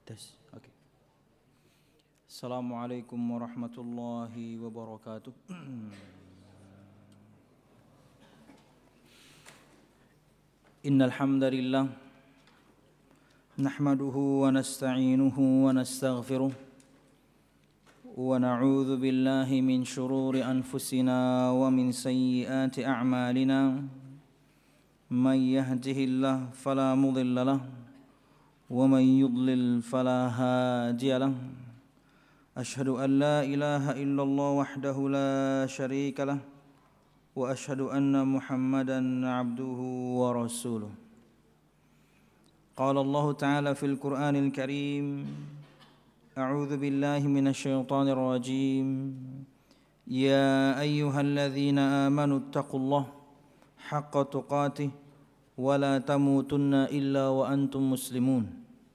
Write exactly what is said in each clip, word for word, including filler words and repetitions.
Tes. Oke. Assalamualaikum warahmatullahi wabarakatuh. Innal hamdalillah nahmaduhu wa nasta'inuhu wa nastaghfiruh wa na'udzu billahi min shururi anfusina wa min sayyiati a'malina. May yahdihillahu fala mudilla lahu wa may yudlil fala hadiya lahu. Asyhadu an la ilaha illallah wahdahu la syarika lah wa asyhadu anna Muhammadan abduhu wa rasuluh. Qala Allah Ta'ala fil Qur'anil Karim, A'udzu billahi minasy syaithanir rajim. Ya ayyuhalladzina amanu taqullaha haqqa tuqatih wa la tamutunna illa wa antum muslimun.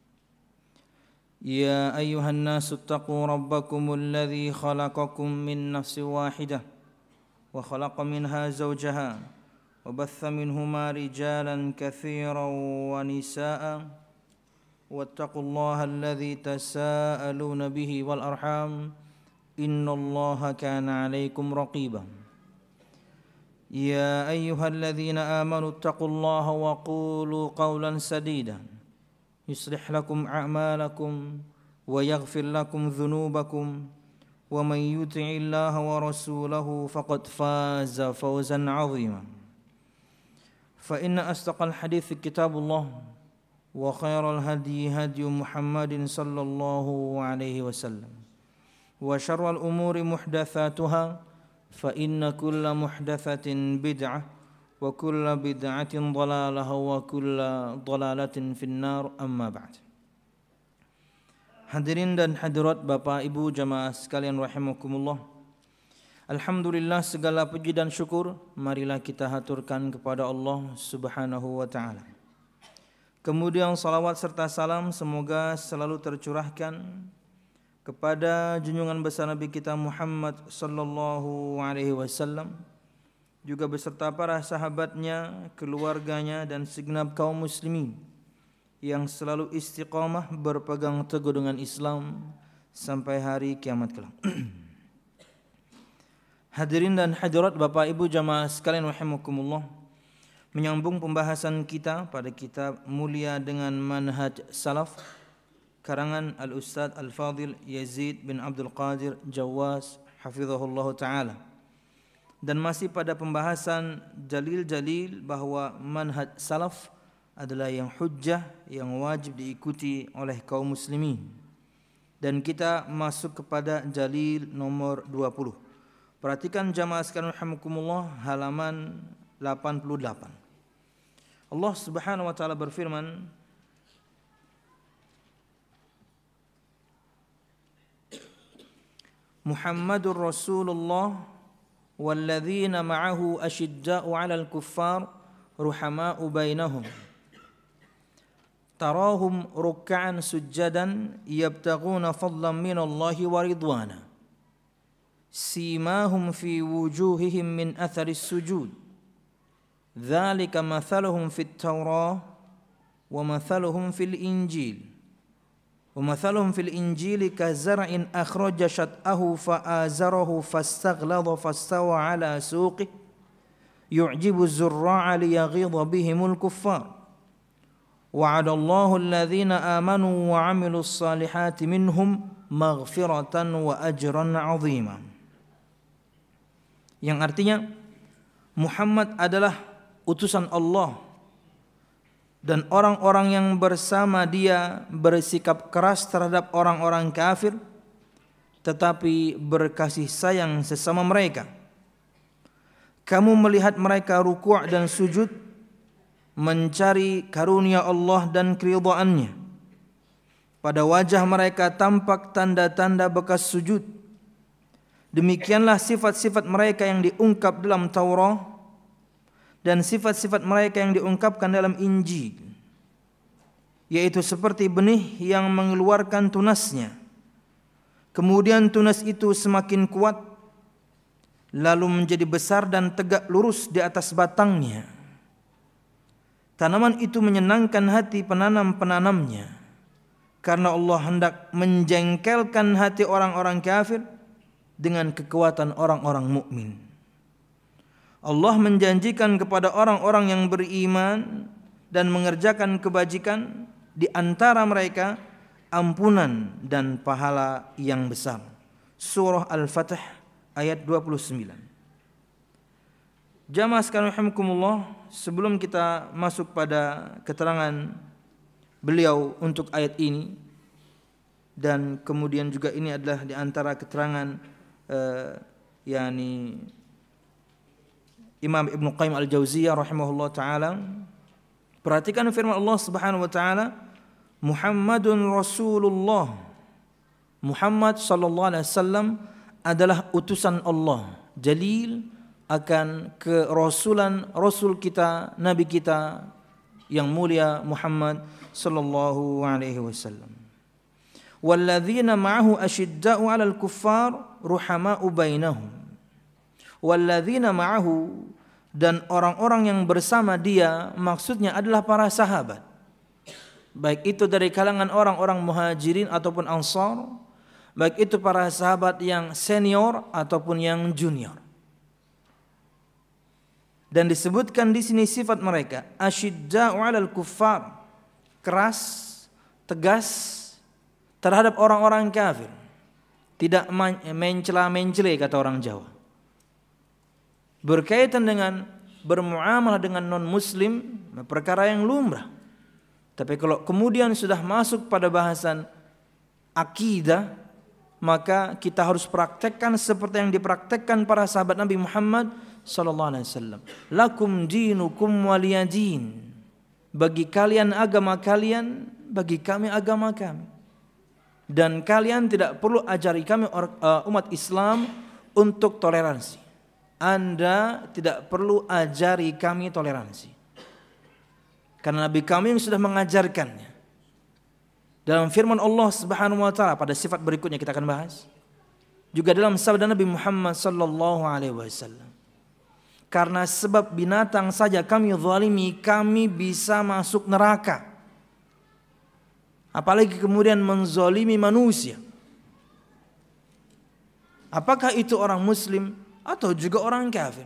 Ya ayyuhan nasu taqu rabbakumul ladzi khalaqakum min nafsin wahidah wa khalaqa minha zawjaha wa batha minhuma rijalan katsiran wa nisaa'a wattaqullaha alladzi tasaaluna bihi wal arham innallaha kana 'alaikum raqiba. Ya ayyuhalladzina amanu taqullaha wa qulu qawlan sadida yuslih lakum a'malakum wa yaghfir lakum dhunubakum wa man yuti'illaha wa rasulahu faqad faza fawzan 'azima. Fa inna asdaqal hadithi kitabullah wa khairal hadyi hadyu Muhammadin sallallahu alaihi wasallam wa syarrul umuri muhdatsatuha fa inna kulla muhdatsatin bid'ah wa kulla bid'atin dhalalah wa kulla dhalalatin finnar, amma ba'd. Hadirin dan hadirat Bapak Ibu jamaah sekalian rahimakumullah. Alhamdulillah, segala puji dan syukur marilah kita haturkan kepada Allah Subhanahu wa taala. Kemudian salawat serta salam semoga selalu tercurahkan kepada junjungan besar Nabi kita Muhammad sallallahu alaihi wasallam, juga beserta para sahabatnya, keluarganya dan segenap kaum muslimin yang selalu istiqamah berpegang teguh dengan Islam sampai hari kiamat kelak. Hadirin dan hadirat Bapak Ibu jamaah sekalian rahimakumullah, menyambung pembahasan kita pada kitab mulia dengan manhaj salaf karangan Al-Ustadz Al-Fadil Yazid bin Abdul Qadir Jawas hafizahullah ta'ala, dan masih pada pembahasan dalil-dalil bahwa manhaj salaf adalah yang hujjah, yang wajib diikuti oleh kaum muslimin. Dan kita masuk kepada dalil nomor dua puluh. Perhatikan jamaah sekalian rahimakumullah, halaman delapan puluh delapan. Allah Subhanahu wa taala berfirman, Muhammadur Rasulullah walladzina ma'ahu asyidda'u 'alal kuffar ruhama'u bainahum tarahum ruk'an sujjadan yabtaghuna fadlan minallahi wa ridwana simahum fi wujuhihim min atharis sujud dzalika mathaluhum fit Taurah wa mathaluhum fil Injil wa mathaluhum fil Injili kazar'in akhraja shat'ahu fa'azarahu fastaghladha fastawa 'ala suqihi yu'jibu az-zurra'a liyaghidha bihimul kuffar wa'adallahu alladhina amanu wa 'amilus salihati minhum maghfiratan wa ajran 'azima. Yang artinya Muhammad adalah utusan Allah, dan orang-orang yang bersama dia bersikap keras terhadap orang-orang kafir tetapi berkasih sayang sesama mereka. Kamu melihat mereka ruku' dan sujud mencari karunia Allah dan keridhaannya. Pada wajah mereka tampak tanda-tanda bekas sujud. Demikianlah sifat-sifat mereka yang diungkap dalam Taurat dan sifat-sifat mereka yang diungkapkan dalam Injil, yaitu seperti benih yang mengeluarkan tunasnya. Kemudian tunas itu semakin kuat, lalu menjadi besar dan tegak lurus di atas batangnya. Tanaman itu menyenangkan hati penanam-penanamnya. karena Allah hendak menjengkelkan hati orang-orang kafir dengan kekuatan orang-orang mukmin. Allah menjanjikan kepada orang-orang yang beriman dan mengerjakan kebajikan di antara mereka ampunan dan pahala yang besar. Surah Al-Fatih ayat dua puluh sembilan. Jamaah sekalian rahimakumullah, sebelum kita masuk pada keterangan beliau untuk ayat ini, dan kemudian juga ini adalah di antara keterangan uh, yakni Imam Ibnu Qayyim Al-Jauziyah rahimahullah taala. Perhatikan firman Allah Subhanahu wa taala, Muhammadun Rasulullah. Muhammad sallallahu alaihi wasallam adalah utusan Allah, jalil akan kerasulan rasul kita, nabi kita yang mulia Muhammad sallallahu alaihi wasallam. Walladzina ma'ahu asyidda'u 'alal kuffar ruhama'u bainahum. Walladzina ma'ahu, dan orang-orang yang bersama dia maksudnya adalah para sahabat, baik itu dari kalangan orang-orang muhajirin ataupun ansar, baik itu para sahabat yang senior ataupun yang junior. Dan disebutkan di sini sifat mereka, asyidda'u 'alal kuffar, keras, tegas terhadap orang-orang kafir, tidak mencela-mencela kata orang Jawa. Berkaitan dengan bermuamalah dengan non-muslim, perkara yang lumrah. Tapi kalau kemudian sudah masuk pada bahasan akidah, maka kita harus praktekkan seperti yang dipraktekkan para sahabat Nabi Muhammad sallallahu alaihi wasallam. Lakum dinukum waliyadin. Bagi kalian agama kalian, bagi kami agama kami. Dan kalian tidak perlu ajari kami umat Islam untuk toleransi. Anda tidak perlu ajari kami toleransi, karena Nabi kami yang sudah mengajarkannya. Dalam firman Allah Subhanahu wa taala pada sifat berikutnya kita akan bahas, juga dalam sabda Nabi Muhammad sallallahu alaihi wasallam, karena sebab binatang saja kami zalimi, kami bisa masuk neraka, apalagi kemudian menzalimi manusia. Apakah itu orang muslim atau juga orang kafir?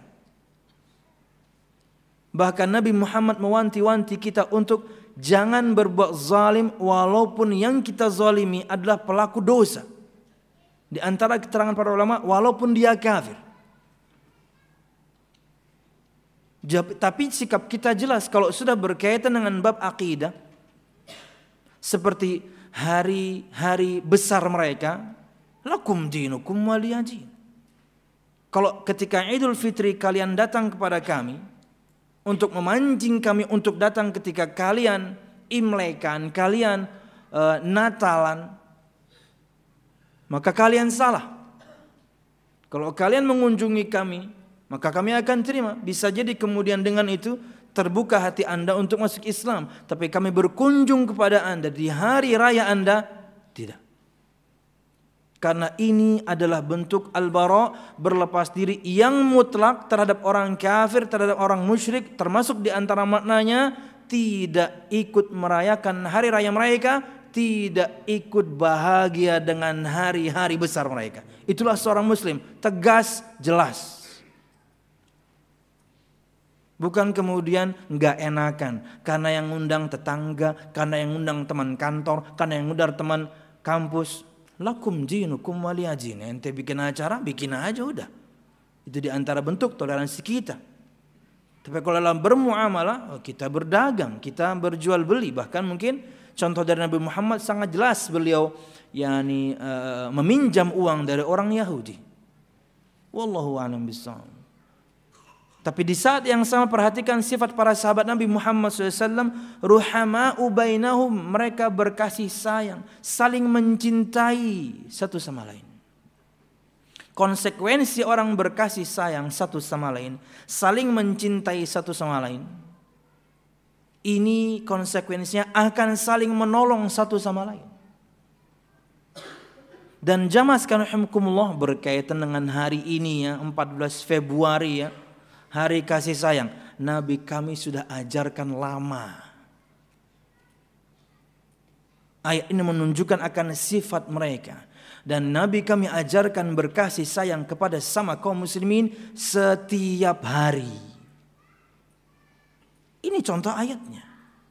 Bahkan Nabi Muhammad mewanti-wanti kita untuk jangan berbuat zalim walaupun yang kita zalimi adalah pelaku dosa. Di antara keterangan para ulama, walaupun dia kafir. Tapi sikap kita jelas kalau sudah berkaitan dengan bab akidah, seperti hari-hari besar mereka, lakum dinukum waliyadin. Kalau ketika Idul Fitri kalian datang kepada kami untuk memancing kami untuk datang ketika kalian Imlekan, kalian e, Natalan, maka kalian salah. Kalau kalian mengunjungi kami, maka kami akan terima. Bisa jadi kemudian dengan itu terbuka hati Anda untuk masuk Islam. Tapi kami berkunjung kepada Anda di hari raya Anda, tidak. Karena ini adalah bentuk al-bara, berlepas diri yang mutlak terhadap orang kafir, terhadap orang musyrik, termasuk di antara maknanya tidak ikut merayakan hari raya mereka, tidak ikut bahagia dengan hari-hari besar mereka. Itulah seorang muslim, tegas, jelas. Bukan kemudian enggak enakan karena yang ngundang tetangga, karena yang ngundang teman kantor, karena yang ngundang teman kampus. Lakum dinukum waliyadin. Ente bikin acara, bikin aja udah. Itu di antara bentuk toleransi kita. Tapi kalau dalam bermuamalah, kita berdagang, kita berjual beli. Bahkan mungkin contoh dari Nabi Muhammad sangat jelas, beliau yakni uh, meminjam uang dari orang Yahudi. Wallahu a'lam bishawab. Tapi di saat yang sama perhatikan sifat para sahabat Nabi Muhammad shallallahu alaihi wasallam, ruhama'u bainahum, mereka berkasih sayang, saling mencintai satu sama lain. Konsekuensi orang berkasih sayang satu sama lain, saling mencintai satu sama lain, ini konsekuensinya akan saling menolong satu sama lain. Dan jamaah sekalian rahimakumullah, berkaitan dengan hari ini ya, empat belas Februari ya, hari kasih sayang, Nabi kami sudah ajarkan lama. Ayat ini menunjukkan akan sifat mereka. Dan Nabi kami ajarkan berkasih sayang kepada sama kaum muslimin setiap hari. Ini contoh ayatnya.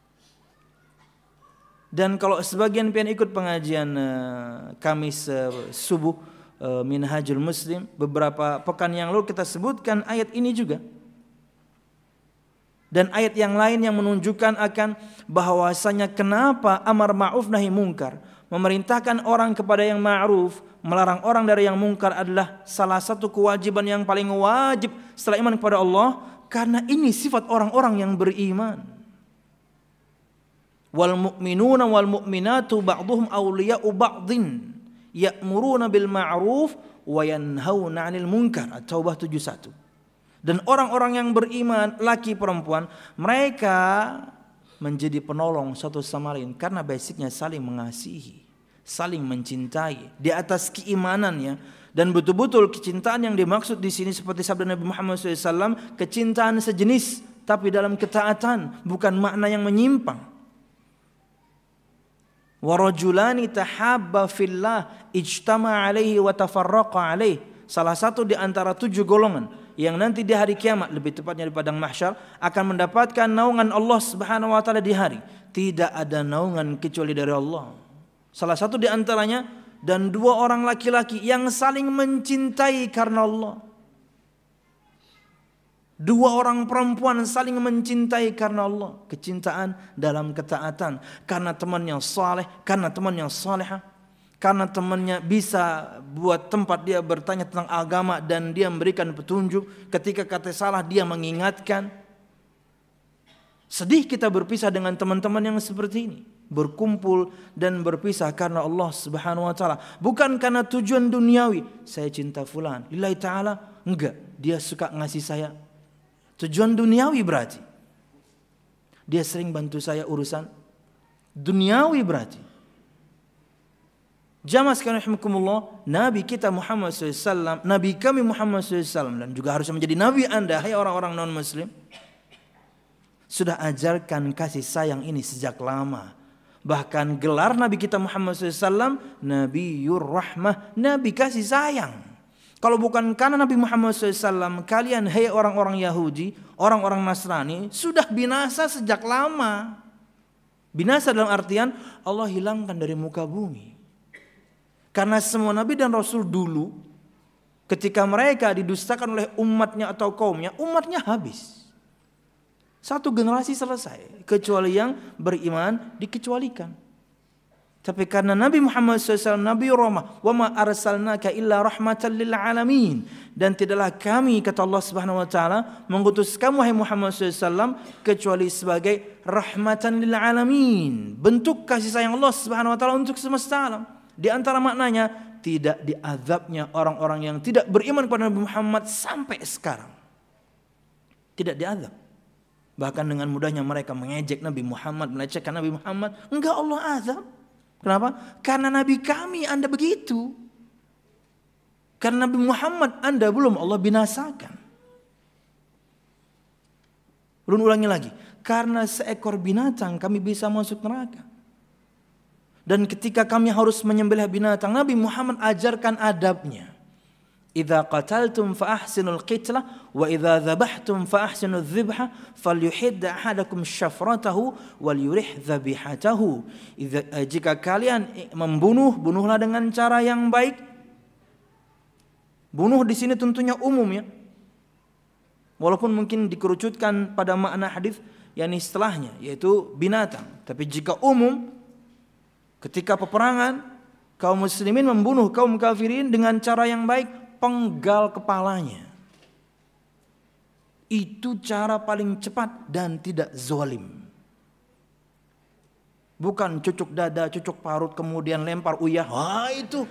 Dan kalau sebagian pian ikut pengajian uh, Kamis uh, subuh uh, Minhajul Muslim, beberapa pekan yang lalu kita sebutkan ayat ini juga. Dan ayat yang lain yang menunjukkan akan bahwasanya kenapa amar ma'ruf nahi mungkar, memerintahkan orang kepada yang ma'ruf, melarang orang dari yang mungkar adalah salah satu kewajiban yang paling wajib setelah iman kepada Allah, karena ini sifat orang-orang yang beriman. Wal mu'minuna wal mu'minatu ba'duhum awliya'u ba'din ya'muruna bil ma'ruf wa yanhauna 'anil munkar. At-Taubah tujuh puluh satu. Dan orang-orang yang beriman, laki perempuan, mereka menjadi penolong satu sama lain karena basicnya saling mengasihi, saling mencintai di atas keimanannya. Dan betul-betul kecintaan yang dimaksud di sini seperti sabda Nabi Muhammad shallallahu alaihi wasallam, kecintaan sejenis tapi dalam ketaatan, bukan makna yang menyimpang. Wa rajulani tahabba fillah ijtama alaihi wa tafarraqa alaihi. Salah satu di antara tujuh golongan yang nanti di hari kiamat, lebih tepatnya di padang mahsyar, akan mendapatkan naungan Allah Subhanahu wa taala di hari. Tidak ada naungan kecuali dari Allah. Salah satu di antaranya, dan dua orang laki-laki yang saling mencintai karena Allah. Dua orang perempuan saling mencintai karena Allah. Kecintaan dalam ketaatan, karena temannya saleh, karena temannya salehah, karena temannya bisa buat tempat dia bertanya tentang agama dan dia memberikan petunjuk. Ketika kata salah dia mengingatkan. Sedih kita berpisah dengan teman-teman yang seperti ini. Berkumpul dan berpisah karena Allah Subhanahu wa taala, bukan karena tujuan duniawi. Saya cinta fulan lillahi taala, enggak, dia suka ngasih saya. Tujuan duniawi berarti dia sering bantu saya urusan duniawi berarti. Jamaah sekalian rahimakumullah, Nabi kita Muhammad shallallahu alaihi wasallam, Nabi kami Muhammad shallallahu alaihi wasallam, dan juga harusnya menjadi Nabi anda, hai orang-orang non muslim, sudah ajarkan kasih sayang ini sejak lama. Bahkan gelar Nabi kita Muhammad shallallahu alaihi wasallam, Nabiyur Rahmah, Nabi kasih sayang. Kalau bukan karena Nabi Muhammad shallallahu alaihi wasallam, kalian hai orang-orang Yahudi, orang-orang Nasrani, sudah binasa sejak lama. Binasa dalam artian Allah hilangkan dari muka bumi. Karena semua Nabi dan Rasul dulu, ketika mereka didustakan oleh umatnya atau kaumnya, umatnya habis. Satu generasi selesai, kecuali yang beriman dikecualikan. Tapi karena Nabi Muhammad shallallahu alaihi wasallam Nabi Rahmah, wa ma arsalnaka illa rahmatan lil alamin, dan tidaklah kami, kata Allah Subhanahu wa taala, mengutus kamu hai Muhammad shallallahu alaihi wasallam kecuali sebagai rahmatan lil alamin, bentuk kasih sayang Allah Subhanahu wa taala untuk semesta alam. Di antara maknanya tidak diazabnya orang-orang yang tidak beriman kepada Nabi Muhammad sampai sekarang. Tidak diazab. Bahkan dengan mudahnya mereka mengejek Nabi Muhammad, melecehkan Nabi Muhammad, enggak Allah azab. Kenapa? Karena Nabi kami Anda begitu. Karena Nabi Muhammad Anda belum Allah binasakan. Ulun ulangi lagi, karena seekor binatang kami bisa masuk neraka. Dan ketika kami harus menyembelih binatang, Nabi Muhammad ajarkan adabnya. Idza qataltum fa ahsinul qitlah wa idza dzabhtum fa ahsinudz dzibha falyuhid ahadakum syafratahu wal yurih dzabihatahu. Jika kalian membunuh, bunuhlah dengan cara yang baik. Bunuh di sini tentunya umum ya. Walaupun mungkin dikerucutkan pada makna hadis yang istilahnya yaitu binatang, tapi jika umum, ketika peperangan, kaum muslimin membunuh kaum kafirin dengan cara yang baik, penggal kepalanya. Itu cara paling cepat dan tidak zalim. Bukan cucuk dada, cucuk parut, kemudian lempar uyah. Wah itu.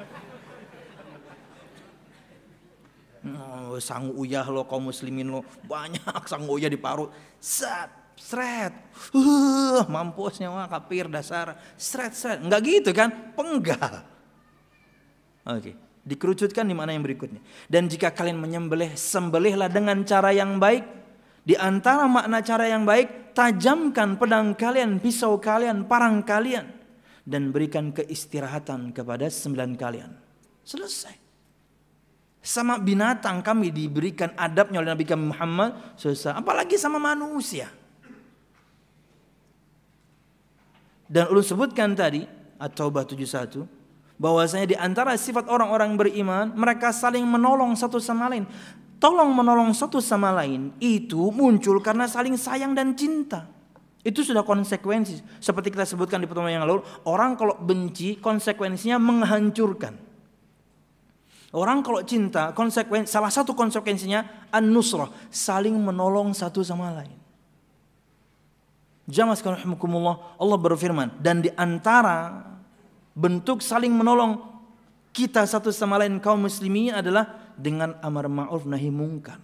Oh, sang uyah lo kaum muslimin lo, banyak sang uyah diparut. Sat. Seret, uh, mampusnya wah kafir dasar, seret seret, enggak gitu kan, penggal. Oke, dikerucutkan di mana yang berikutnya. Dan jika kalian menyembelih, sembelihlah dengan cara yang baik. Di antara makna cara yang baik, tajamkan pedang kalian, pisau kalian, parang kalian dan berikan keistirahatan kepada sembilan kalian. Selesai. Sama binatang kami diberikan adabnya oleh Nabi kami Muhammad shallallahu alaihi wasallam, apalagi sama manusia. Dan ulun sebutkan tadi At-Taubah tujuh puluh satu bahwasanya di antara sifat orang-orang beriman, mereka saling menolong satu sama lain. Tolong menolong satu sama lain itu muncul karena saling sayang dan cinta. Itu sudah konsekuensi. Seperti kita sebutkan di pertemuan yang lalu, orang kalau benci konsekuensinya menghancurkan. Orang kalau cinta, konsekuensi, salah satu konsekuensinya an-nusrah, saling menolong satu sama lain. Jamaah sekalian rahimakumullah, Allah berfirman, dan di antara bentuk saling menolong kita satu sama lain kaum muslimin adalah dengan amar ma'ruf nahi mungkar.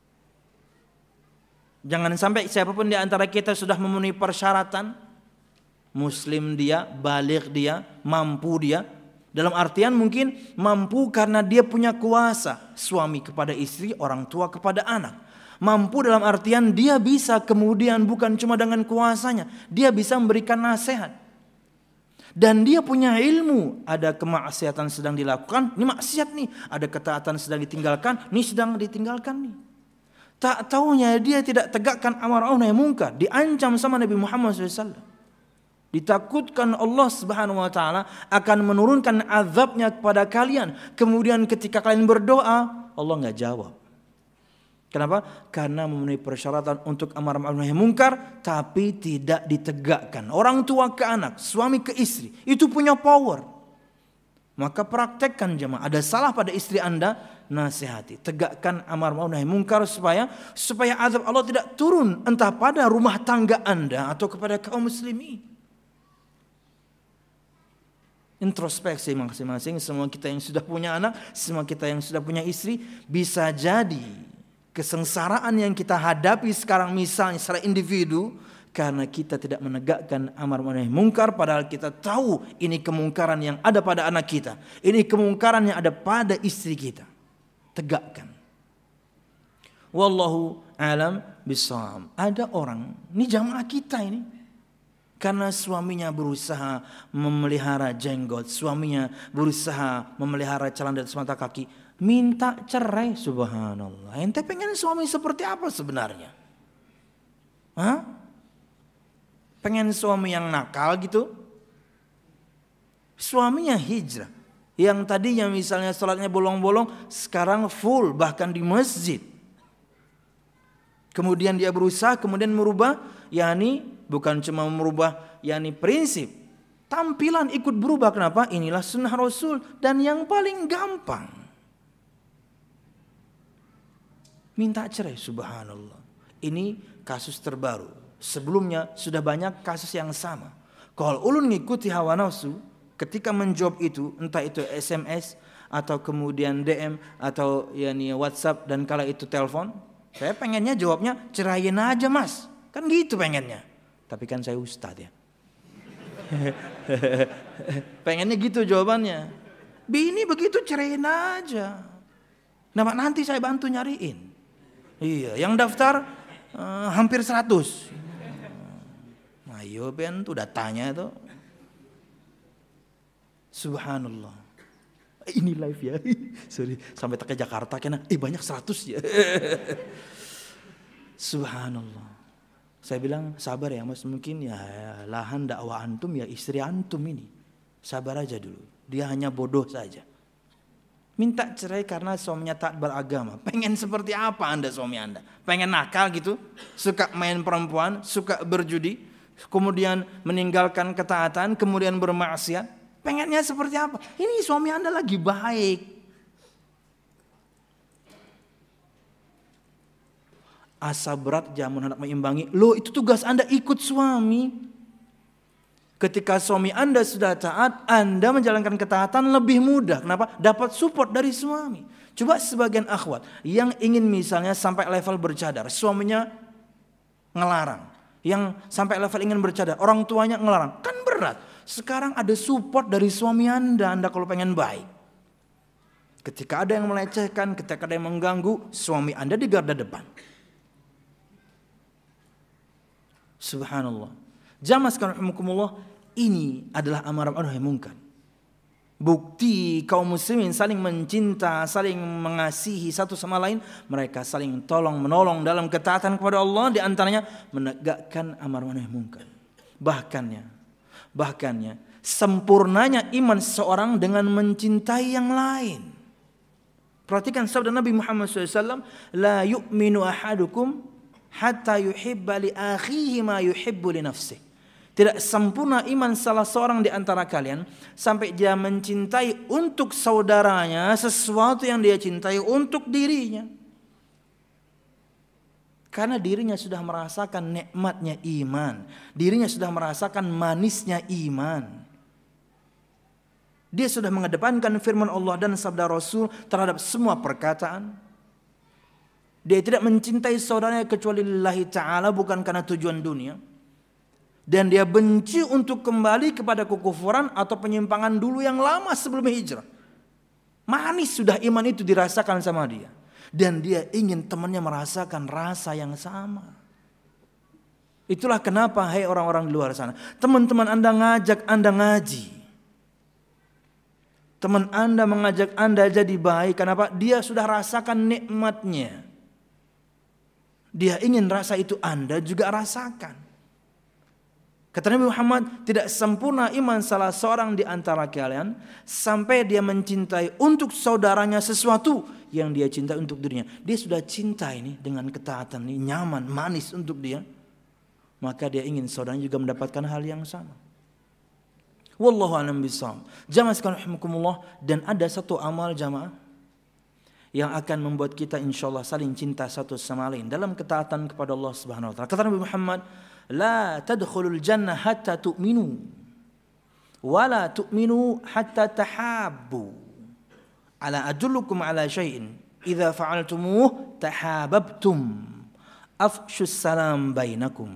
Jangan sampai siapapun di antara kita sudah memenuhi persyaratan, muslim dia, baligh dia, mampu dia. Dalam artian mungkin mampu karena dia punya kuasa, suami kepada istri, orang tua kepada anak. Mampu dalam artian dia bisa kemudian bukan cuma dengan kuasanya, dia bisa memberikan nasihat. Dan dia punya ilmu, ada kemaksiatan sedang dilakukan, ini maksiat nih. Ada ketaatan sedang ditinggalkan, ini sedang ditinggalkan nih. Tak taunya dia tidak tegakkan amar ma'ruf nahi mungkar, diancam sama Nabi Muhammad shallallahu alaihi wasallam. Ditakutkan Allah Subhanahu wa taala akan menurunkan azabnya kepada kalian. Kemudian ketika kalian berdoa, Allah enggak jawab. Kenapa? Karena memenuhi persyaratan untuk amar ma'ruf nahi mungkar tapi tidak ditegakkan. Orang tua ke anak, suami ke istri, itu punya power. Maka praktekkan jemaah. Ada salah pada istri Anda, nasihati, tegakkan amar ma'ruf nahi mungkar supaya supaya azab Allah tidak turun entah pada rumah tangga Anda atau kepada kaum muslimin. Introspeksi masing-masing, semua kita yang sudah punya anak, semua kita yang sudah punya istri, bisa jadi kesengsaraan yang kita hadapi sekarang misalnya secara individu karena kita tidak menegakkan amar ma'ruf nahi mungkar, padahal kita tahu ini kemungkaran yang ada pada anak kita, ini kemungkaran yang ada pada istri kita. Tegakkan. Wallahu alam bissawab. Ada orang, ini jamaah kita ini, karena suaminya berusaha memelihara jenggot, suaminya berusaha memelihara celana di atas mata kaki, minta cerai. Subhanallah. Ente pengen suami seperti apa sebenarnya? Hah? Pengen suami yang nakal gitu? Suaminya hijrah. Yang tadinya misalnya sholatnya bolong-bolong, sekarang full bahkan di masjid. Kemudian dia berusaha kemudian merubah, yakni bukan cuma merubah yakni prinsip, tampilan ikut berubah. Kenapa? Inilah sunnah Rasul dan yang paling gampang. Minta cerai, subhanallah. Ini kasus terbaru. Sebelumnya sudah banyak kasus yang sama. Kalau ulun ngikuti hawa nafsu, ketika menjawab itu, entah itu S M S atau kemudian D M atau yakni WhatsApp dan kala itu telepon, saya pengennya jawabnya ceraiin aja mas, kan gitu pengennya. Tapi kan saya ustadz ya. Pengennya gitu jawabannya. Bini begitu ceraiin aja. Nah nanti saya bantu nyariin. Iya, yang daftar uh, hampir seratus. Ayo Ben tuh datanya itu. Subhanallah. Ini live ya. Sorry, sampai ke Jakarta kena. Eh banyak seratus ya. Subhanallah. Saya bilang sabar ya mas, mungkin ya lahan dakwah antum ya istri antum ini. Sabar aja dulu. Dia hanya bodoh saja. Minta cerai karena suaminya tak beragama. Pengen seperti apa anda suami anda? Pengen nakal gitu? Suka main perempuan, suka berjudi, kemudian meninggalkan ketaatan, kemudian bermaksiat. Pengennya seperti apa? Ini suami anda lagi baik. Asa berat jamun hendak mengimbangi. Loh itu tugas anda ikut suami. Ketika suami anda sudah taat, anda menjalankan ketaatan lebih mudah. Kenapa? Dapat support dari suami. Coba sebagian akhwat yang ingin misalnya sampai level bercadar, suaminya ngelarang. Yang sampai level ingin bercadar, orang tuanya ngelarang. Kan berat. Sekarang ada support dari suami anda, anda kalau pengen baik. Ketika ada yang melecehkan, ketika ada yang mengganggu, suami anda di garda depan. Subhanallah. Jamaah sekalian rahimakumullah, Ini adalah amar ma'ruf nahi munkar. Bukti kaum muslimin saling mencinta, saling mengasihi satu sama lain, mereka saling tolong menolong dalam ketaatan kepada Allah, di antaranya menegakkan amar ma'ruf nahi munkar. Bahkannya, bahkannya sempurnanya iman seseorang dengan mencintai yang lain. Perhatikan sabda Nabi Muhammad shallallahu alaihi wasallam, la yu'minu ahadukum hatta yuhibba li akhihi ma yuhibbu li nafsihi. Tidak sempurna iman salah seorang di antara kalian sampai dia mencintai untuk saudaranya sesuatu yang dia cintai untuk dirinya. Karena dirinya sudah merasakan nikmatnya iman, dirinya sudah merasakan manisnya iman. Dia sudah mengedepankan firman Allah dan sabda Rasul terhadap semua perkataan. Dia tidak mencintai saudaranya kecuali lillahi ta'ala, bukan karena tujuan dunia. Dan dia benci untuk kembali kepada kekufuran atau penyimpangan dulu yang lama sebelum hijrah. Manis sudah iman itu dirasakan sama dia. Dan dia ingin temannya merasakan rasa yang sama. Itulah kenapa, hai orang-orang di luar sana, teman-teman Anda ngajak Anda ngaji. Teman Anda mengajak Anda jadi baik. Kenapa? Dia sudah rasakan nikmatnya. Dia ingin rasa itu Anda juga rasakan. Kata Nabi Muhammad, tidak sempurna iman salah seorang di antara kalian sampai dia mencintai untuk saudaranya sesuatu yang dia cintai untuk dirinya. Dia sudah cinta ini dengan ketaatan ini, nyaman, manis untuk dia. Maka dia ingin saudaranya juga mendapatkan hal yang sama. Wallahu a'lam bishawab. Jamaah sekalian rahimakumullah, dan ada satu amal jamaah yang akan membuat kita insyaallah saling cinta satu sama lain dalam ketaatan kepada Allah Subhanahu wa taala. Kata Nabi Muhammad, la tadkhulul jannah hatta tu'minu wa la tu'minu hatta tahabbu. Ala adullukum ala syai'in idza fa'altumuh tahabbtum. Afshus salam bainakum.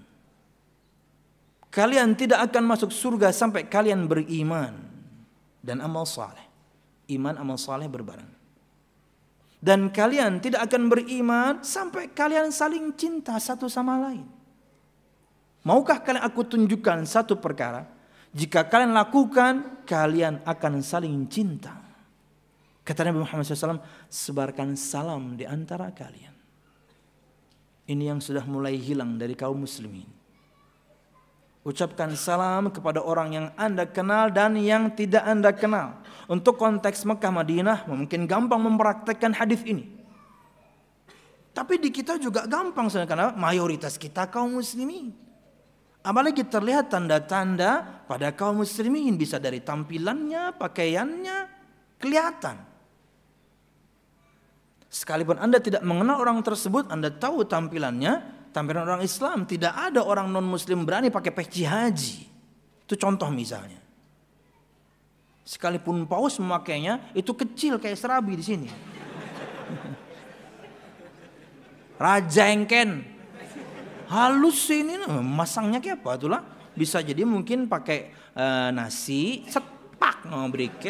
Kalian tidak akan masuk surga sampai kalian beriman dan amal saleh. Iman amal saleh berbareng. Dan kalian tidak akan beriman sampai kalian saling cinta satu sama lain. Maukah kalian aku tunjukkan satu perkara? Jika kalian lakukan, kalian akan saling cinta. Kata Nabi Muhammad shallallahu alaihi wasallam, sebarkan salam di antara kalian. Ini yang sudah mulai hilang dari kaum muslimin. Ucapkan salam kepada orang yang Anda kenal dan yang tidak Anda kenal. Untuk konteks Mekah Madinah mungkin gampang mempraktekkan hadis ini. Tapi di kita juga gampang karena mayoritas kita kaum muslimin. Apalagi terlihat tanda-tanda pada kaum muslimin, bisa dari tampilannya, pakaiannya, kelihatan. Sekalipun Anda tidak mengenal orang tersebut, Anda tahu tampilannya, tampilan orang Islam. Tidak ada orang non-muslim berani pakai peci haji. Itu contoh misalnya. Sekalipun paus memakainya, itu kecil kayak serabi di sini. Raja Engken. Halus ini, masangnya kayak apa itulah? Bisa jadi mungkin pakai uh, nasi, sepak no briket,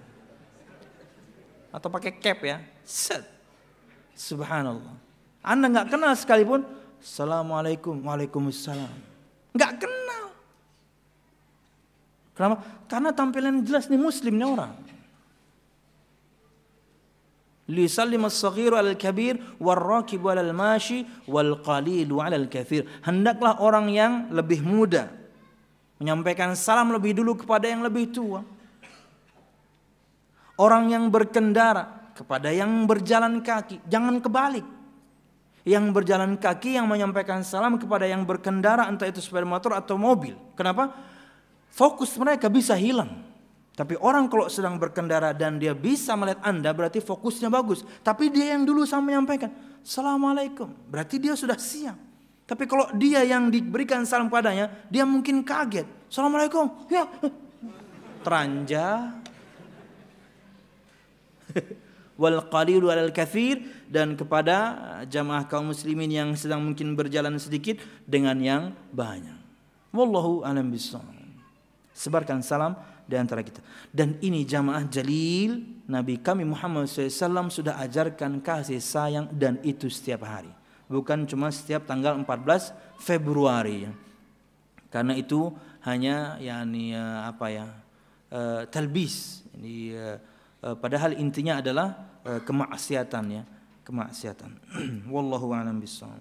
atau pakai cap ya, set. Subhanallah. Anda nggak kenal sekalipun, assalamualaikum, waalaikumsalam, nggak kenal. Kenapa? Karena tampilan jelas nih muslimnya orang. Lisallim as-saghiru 'alal kabir war-rakibu 'alal mashi wal qalilu 'alal katsir. Hendaklah orang yang lebih muda menyampaikan salam lebih dulu kepada yang lebih tua. Orang yang berkendara kepada yang berjalan kaki, jangan kebalik. Yang berjalan kaki yang menyampaikan salam kepada yang berkendara, entah itu sepeda motor atau mobil. Kenapa? Fokus mereka bisa hilang. Tapi orang kalau sedang berkendara dan dia bisa melihat Anda, berarti fokusnya bagus. Tapi dia yang dulu sama menyampaikan assalamualaikum, berarti dia sudah siap. Tapi kalau dia yang diberikan salam padanya, dia mungkin kaget. Assalamualaikum, ya, teranja. Wal qalilu 'alal katsir, dan kepada jamaah kaum muslimin yang sedang mungkin berjalan sedikit dengan yang banyak. Wallahu a'lam bishawab. Sebarkan salam di antara kita. Dan ini jamaah jalil, Nabi kami Muhammad shallallahu alaihi wasallam sudah ajarkan kasih sayang, dan itu setiap hari. Bukan cuma setiap tanggal empat belas Februari. Karena itu hanya yakni uh, apa ya? Uh, talbis. Ini uh, uh, padahal intinya adalah uh, kemaksiatan ya, kemaksiatan. Wallahu a'lam bishawab.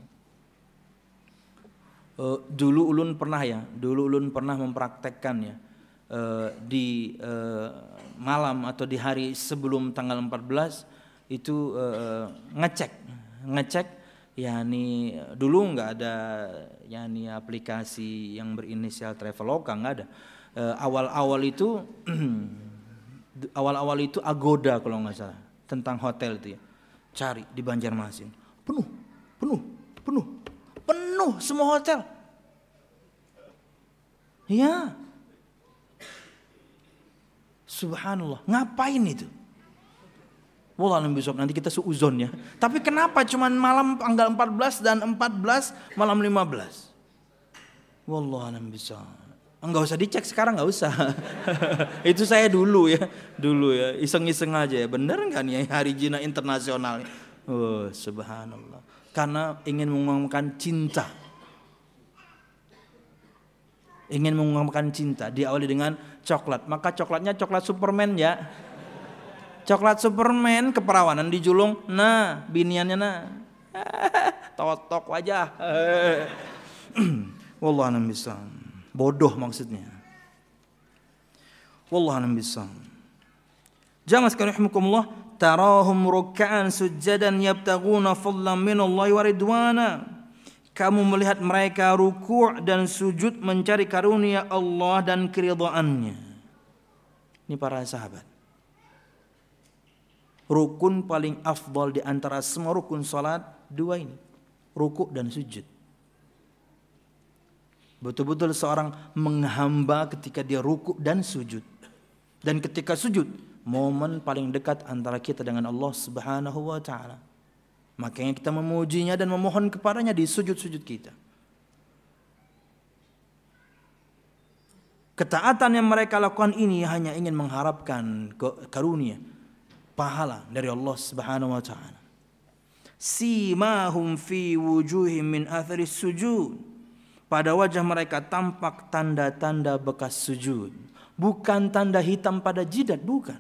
Uh, dulu ulun pernah ya, dulu ulun pernah mempraktekkan ya uh, di uh, malam atau di hari sebelum tanggal empat belas itu uh, ngecek, ngecek yakni dulu nggak ada yakni aplikasi yang berinisial Traveloka, nggak ada. Uh, awal-awal itu awal-awal itu Agoda kalau nggak salah, tentang hotel itu ya, cari di Banjarmasin, penuh, penuh, penuh. Penuh semua hotel. Ya. Subhanallah. Ngapain itu? Wallah besok nanti kita suuzon ya. Tapi kenapa cuman malam tanggal empat belas dan empat belas malam lima belas? Wallah alam bisa. Enggak usah dicek sekarang, enggak usah. Itu saya dulu ya. Dulu ya. Iseng-iseng aja ya. Bener enggak nih hari Zina internasional? Oh, subhanallah. Karena ingin mengungkapkan cinta, ingin mengungkapkan cinta diawali dengan coklat, maka coklatnya coklat Superman ya, coklat Superman keperawanan dijulung, nah biniannya nah, totok wajah, wallah a'lam bishawab, bodoh maksudnya, wallah a'lam bishawab. Jamaah sekalian rahimakumullah. Tarahum ruk'an sujadan yabtaguna fadlan minallahi wa ridwana. Kamu melihat mereka ruku' dan sujud mencari karunia Allah dan keridhaannya. Ini para sahabat. Rukun paling afdal di antara semua rukun salat dua ini, ruku' dan sujud. Betul-betul seorang menghamba ketika dia ruku' dan sujud. Dan ketika sujud, momen paling dekat antara kita dengan Allah Subhanahu wa taala. Makanya kita memujinya dan memohon kepadanya di sujud-sujud kita. Ketaatan yang mereka lakukan ini hanya ingin mengharapkan karunia, pahala dari Allah Subhanahu wa taala. Simahum fi wujuhim min athari sujud. Pada wajah mereka tampak tanda-tanda bekas sujud. Bukan tanda hitam pada jidat, bukan.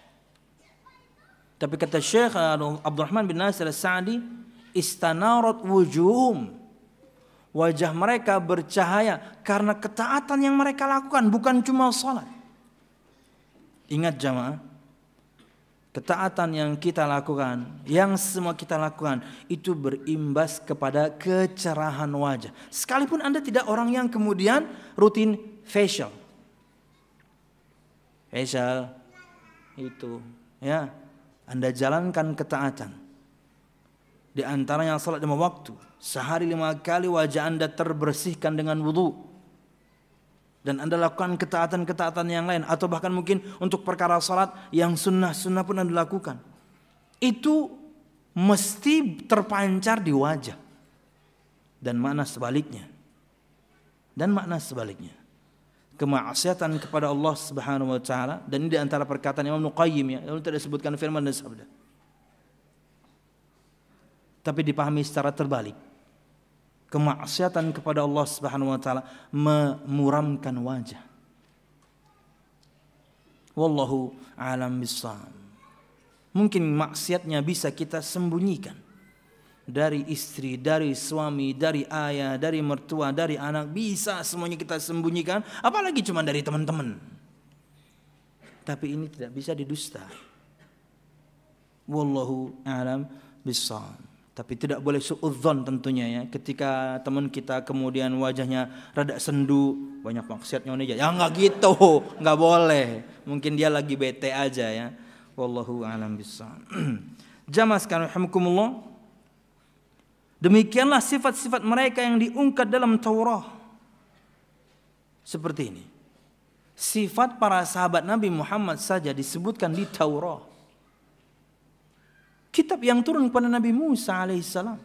Tapi kata Syekh Abdurrahman bin Nasir As-Sa'di, istanarat wujuhum. Wajah mereka bercahaya karena ketaatan yang mereka lakukan, bukan cuma salat. Ingat jamaah, ketaatan yang kita lakukan, yang semua kita lakukan itu berimbas kepada kecerahan wajah. Sekalipun Anda tidak orang yang kemudian rutin facial. Facial itu ya, Anda jalankan ketaatan. Di antaranya salat lima waktu, sehari lima kali wajah Anda terbersihkan dengan wudu. Dan Anda lakukan ketaatan-ketaatan yang lain, atau bahkan mungkin untuk perkara salat yang sunnah-sunnah pun Anda lakukan. Itu mesti terpancar di wajah. Dan makna sebaliknya. Dan makna sebaliknya. Kemaksiatan kepada Allah Subhanahu wa taala, dan ini di antara perkataan Imam Nuqayyim ya, yang tidak disebutkan firman dan sabda. Tapi dipahami secara terbalik. Kemaksiatan kepada Allah Subhanahu wa taala memuramkan wajah. Wallahu a'lam bissawab. Mungkin maksiatnya bisa kita sembunyikan dari istri, dari suami, dari ayah, dari mertua, dari anak, bisa semuanya kita sembunyikan, apalagi cuma dari teman-teman. Tapi ini tidak bisa didusta. Wallahu a'lam bissawab. Tapi tidak boleh suudzon tentunya ya. Ketika teman kita kemudian wajahnya rada sendu, banyak maksiatnya aja. Ya enggak gitu, enggak boleh. Mungkin dia lagi bete aja ya. Wallahu a'lam bissawab. Jamaah sekalian rahimakumullah. Demikianlah sifat-sifat mereka yang diungkap dalam Taurat. Seperti ini. Sifat para sahabat Nabi Muhammad saja disebutkan di Taurat. Kitab yang turun kepada Nabi Musa alaihissalam.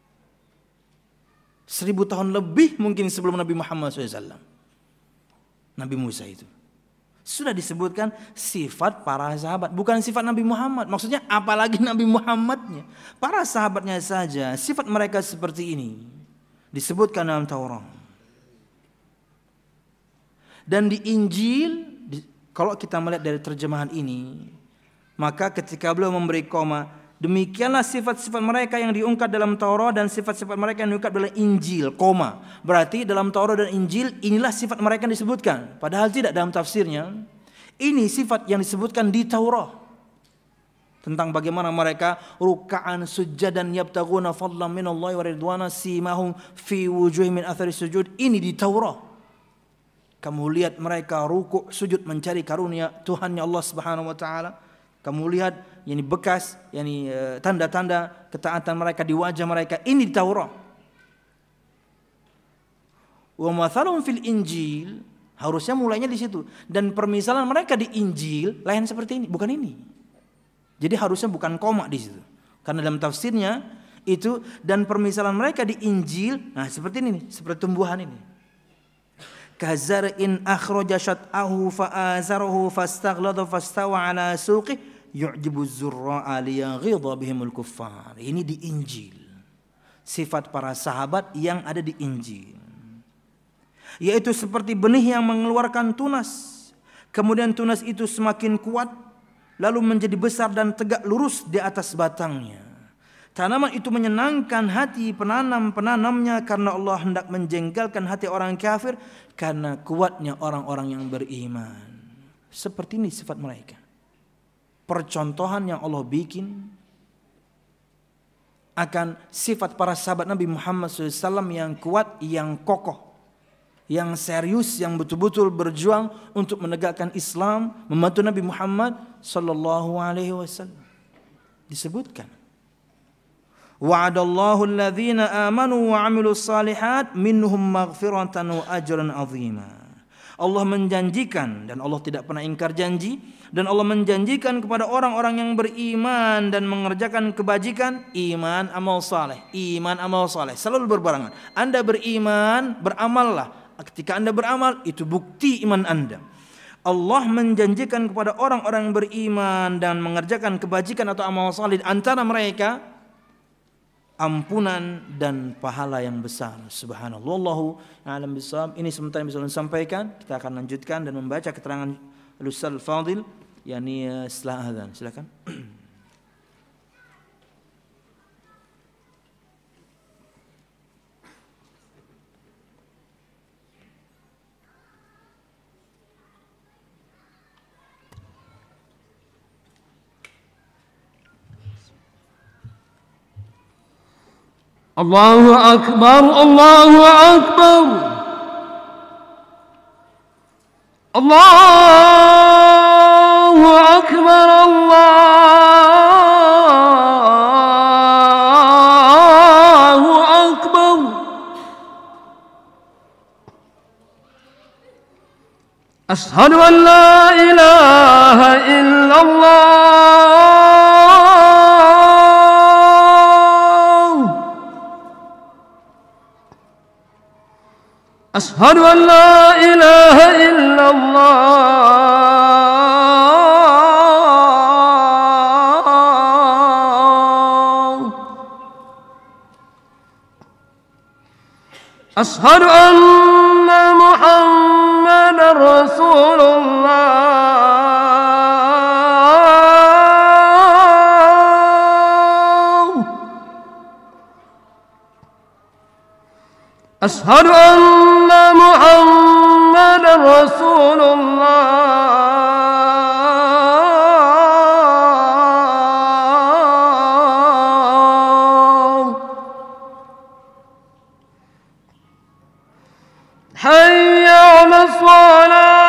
Seribu tahun lebih mungkin sebelum Nabi Muhammad shallallahu alaihi wasallam. Nabi Musa itu. Sudah disebutkan sifat para sahabat. Bukan sifat Nabi Muhammad. Maksudnya apalagi Nabi Muhammadnya. Para sahabatnya saja. Sifat mereka seperti ini. Disebutkan dalam Taurat. Dan di Injil, di, kalau kita melihat dari terjemahan ini, maka ketika beliau memberi koma, demikianlah sifat-sifat mereka yang diungkap dalam Taurat dan sifat-sifat mereka yang diungkap dalam Injil, koma. Berarti dalam Taurat dan Injil inilah sifat mereka yang disebutkan. Padahal tidak dalam tafsirnya. Ini sifat yang disebutkan di Taurat. Tentang bagaimana mereka ruka'an sujjadan yabtaguna fadlan minallahi wa ridwana simahum fi wujuhihim min athari sujud. Ini di Taurat. Kamu lihat mereka rukuk sujud mencari karunia Tuhannya Allah Subhanahu wa taala. Kamu lihat yani bekas yani uh, tanda-tanda ketaatan mereka di wajah mereka, ini di Taurat. Wa mathalun fil Injil, harusnya mulainya di situ. Dan permisalan mereka di Injil lain seperti ini, bukan ini. Jadi harusnya bukan koma di situ. Karena dalam tafsirnya itu dan permisalan mereka di Injil, nah seperti ini nih, seperti tumbuhan ini. Kazar'in akhraja syat'ahu fa'azarahu fastaghlada fastawa ala suqih yu'jibu zurra'a liyaghidha bihimul kuffar. Ini di Injil. Sifat para sahabat yang ada di Injil. Yaitu seperti benih yang mengeluarkan tunas. Kemudian tunas itu semakin kuat lalu menjadi besar dan tegak lurus di atas batangnya. Tanaman itu menyenangkan hati penanam-penanamnya karena Allah hendak menjengkelkan hati orang kafir karena kuatnya orang-orang yang beriman. Seperti ini sifat mereka. Percontohan yang Allah bikin akan sifat para sahabat Nabi Muhammad shallallahu alaihi wasallam yang kuat, yang kokoh, yang serius, yang betul-betul berjuang untuk menegakkan Islam, membantu Nabi Muhammad sallallahu alaihi wasallam. Disebutkan wa'adallahu alladhina amanu wa 'amilus salihat minhum maghfiratan wa ajran 'azima. Allah menjanjikan, dan Allah tidak pernah ingkar janji, dan Allah menjanjikan kepada orang-orang yang beriman dan mengerjakan kebajikan, iman amal saleh, iman amal saleh selalu berbarengan. Anda beriman, beramallah. Ketika Anda beramal, itu bukti iman Anda. Allah menjanjikan kepada orang-orang yang beriman dan mengerjakan kebajikan atau amal saleh, antara mereka ampunan dan pahala yang besar. Subhanallah, wallahu a'lam bishawab. Ini sementara yang bisa saya sampaikan. Kita akan lanjutkan dan membaca keterangan Al-Ustaz Fadil yakni setelah azan. Silakan. Allahu Akbar, Allahu Akbar, Allahu Akbar, Allahu Akbar. Ashhadu an la ilaha illallah. أشهد أن لا إله إلا الله أشهد أن محمدا رسول الله أشهد أن محمد رسول الله حي على الصلاة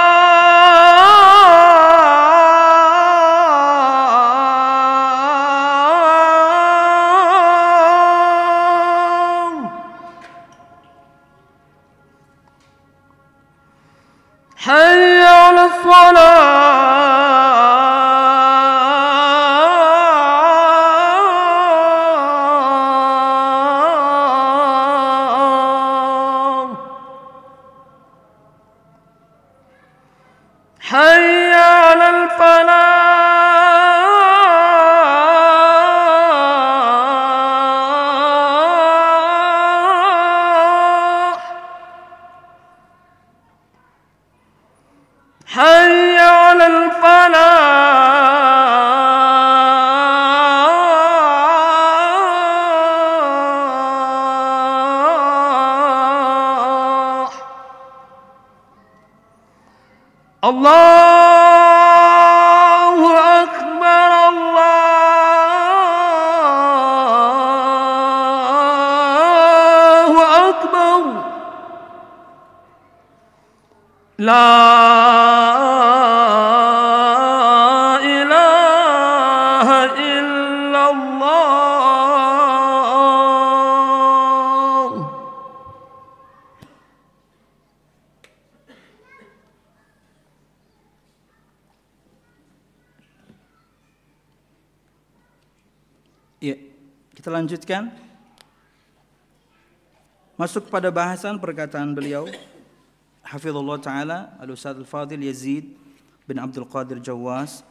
حي على الصلاة Allahu Akbar, Allahu Akbar. La ilaha illallah. Ya, kita lanjutkan. Masuk pada bahasan perkataan beliau, Hafizullah Ta'ala, Al-Ustadz Al-Fadil Yazid bin Abdul Qadir Jawas.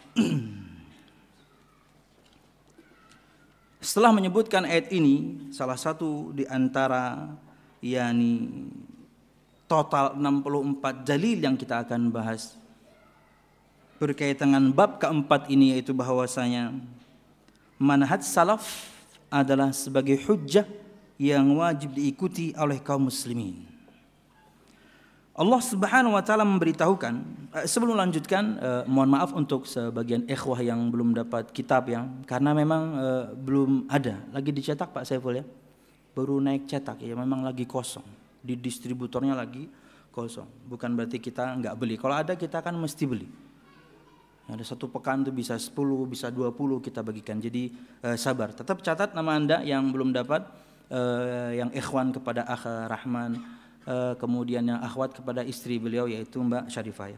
Setelah menyebutkan ayat ini, salah satu di antara yakni total enam puluh empat dalil yang kita akan bahas berkaitan dengan bab keempat ini, yaitu bahwasanya manhaj salaf adalah sebagai hujjah yang wajib diikuti oleh kaum muslimin. Allah Subhanahu wa taala memberitahukan, sebelum lanjutkan eh, mohon maaf untuk sebagian ikhwah yang belum dapat kitab ya, karena memang eh, belum ada lagi dicetak Pak Saiful ya. Baru naik cetak ya, memang lagi kosong. Di distributornya lagi kosong. Bukan berarti kita enggak beli. Kalau ada kita kan mesti beli. Ada satu pekan tuh bisa sepuluh, bisa dua puluh kita bagikan. Jadi eh, sabar. Tetap catat nama Anda yang belum dapat, eh, yang ikhwan kepada Akh Rahman, eh, kemudian yang akhwat kepada istri beliau yaitu Mbak Syarifah.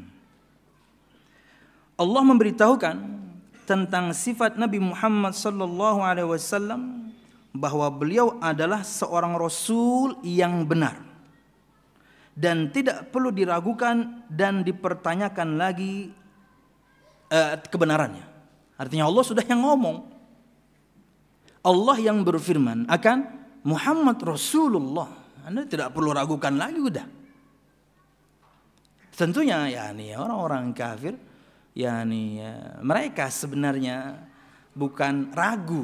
Allah memberitahukan tentang sifat Nabi Muhammad sallallahu alaihi wasallam bahwa beliau adalah seorang rasul yang benar dan tidak perlu diragukan dan dipertanyakan lagi Uh, kebenarannya. Artinya Allah sudah yang ngomong. Allah yang berfirman akan Muhammad Rasulullah. Anda tidak perlu ragukan lagi udah. Tentunya ya nih orang-orang kafir ya nih ya, mereka sebenarnya bukan ragu.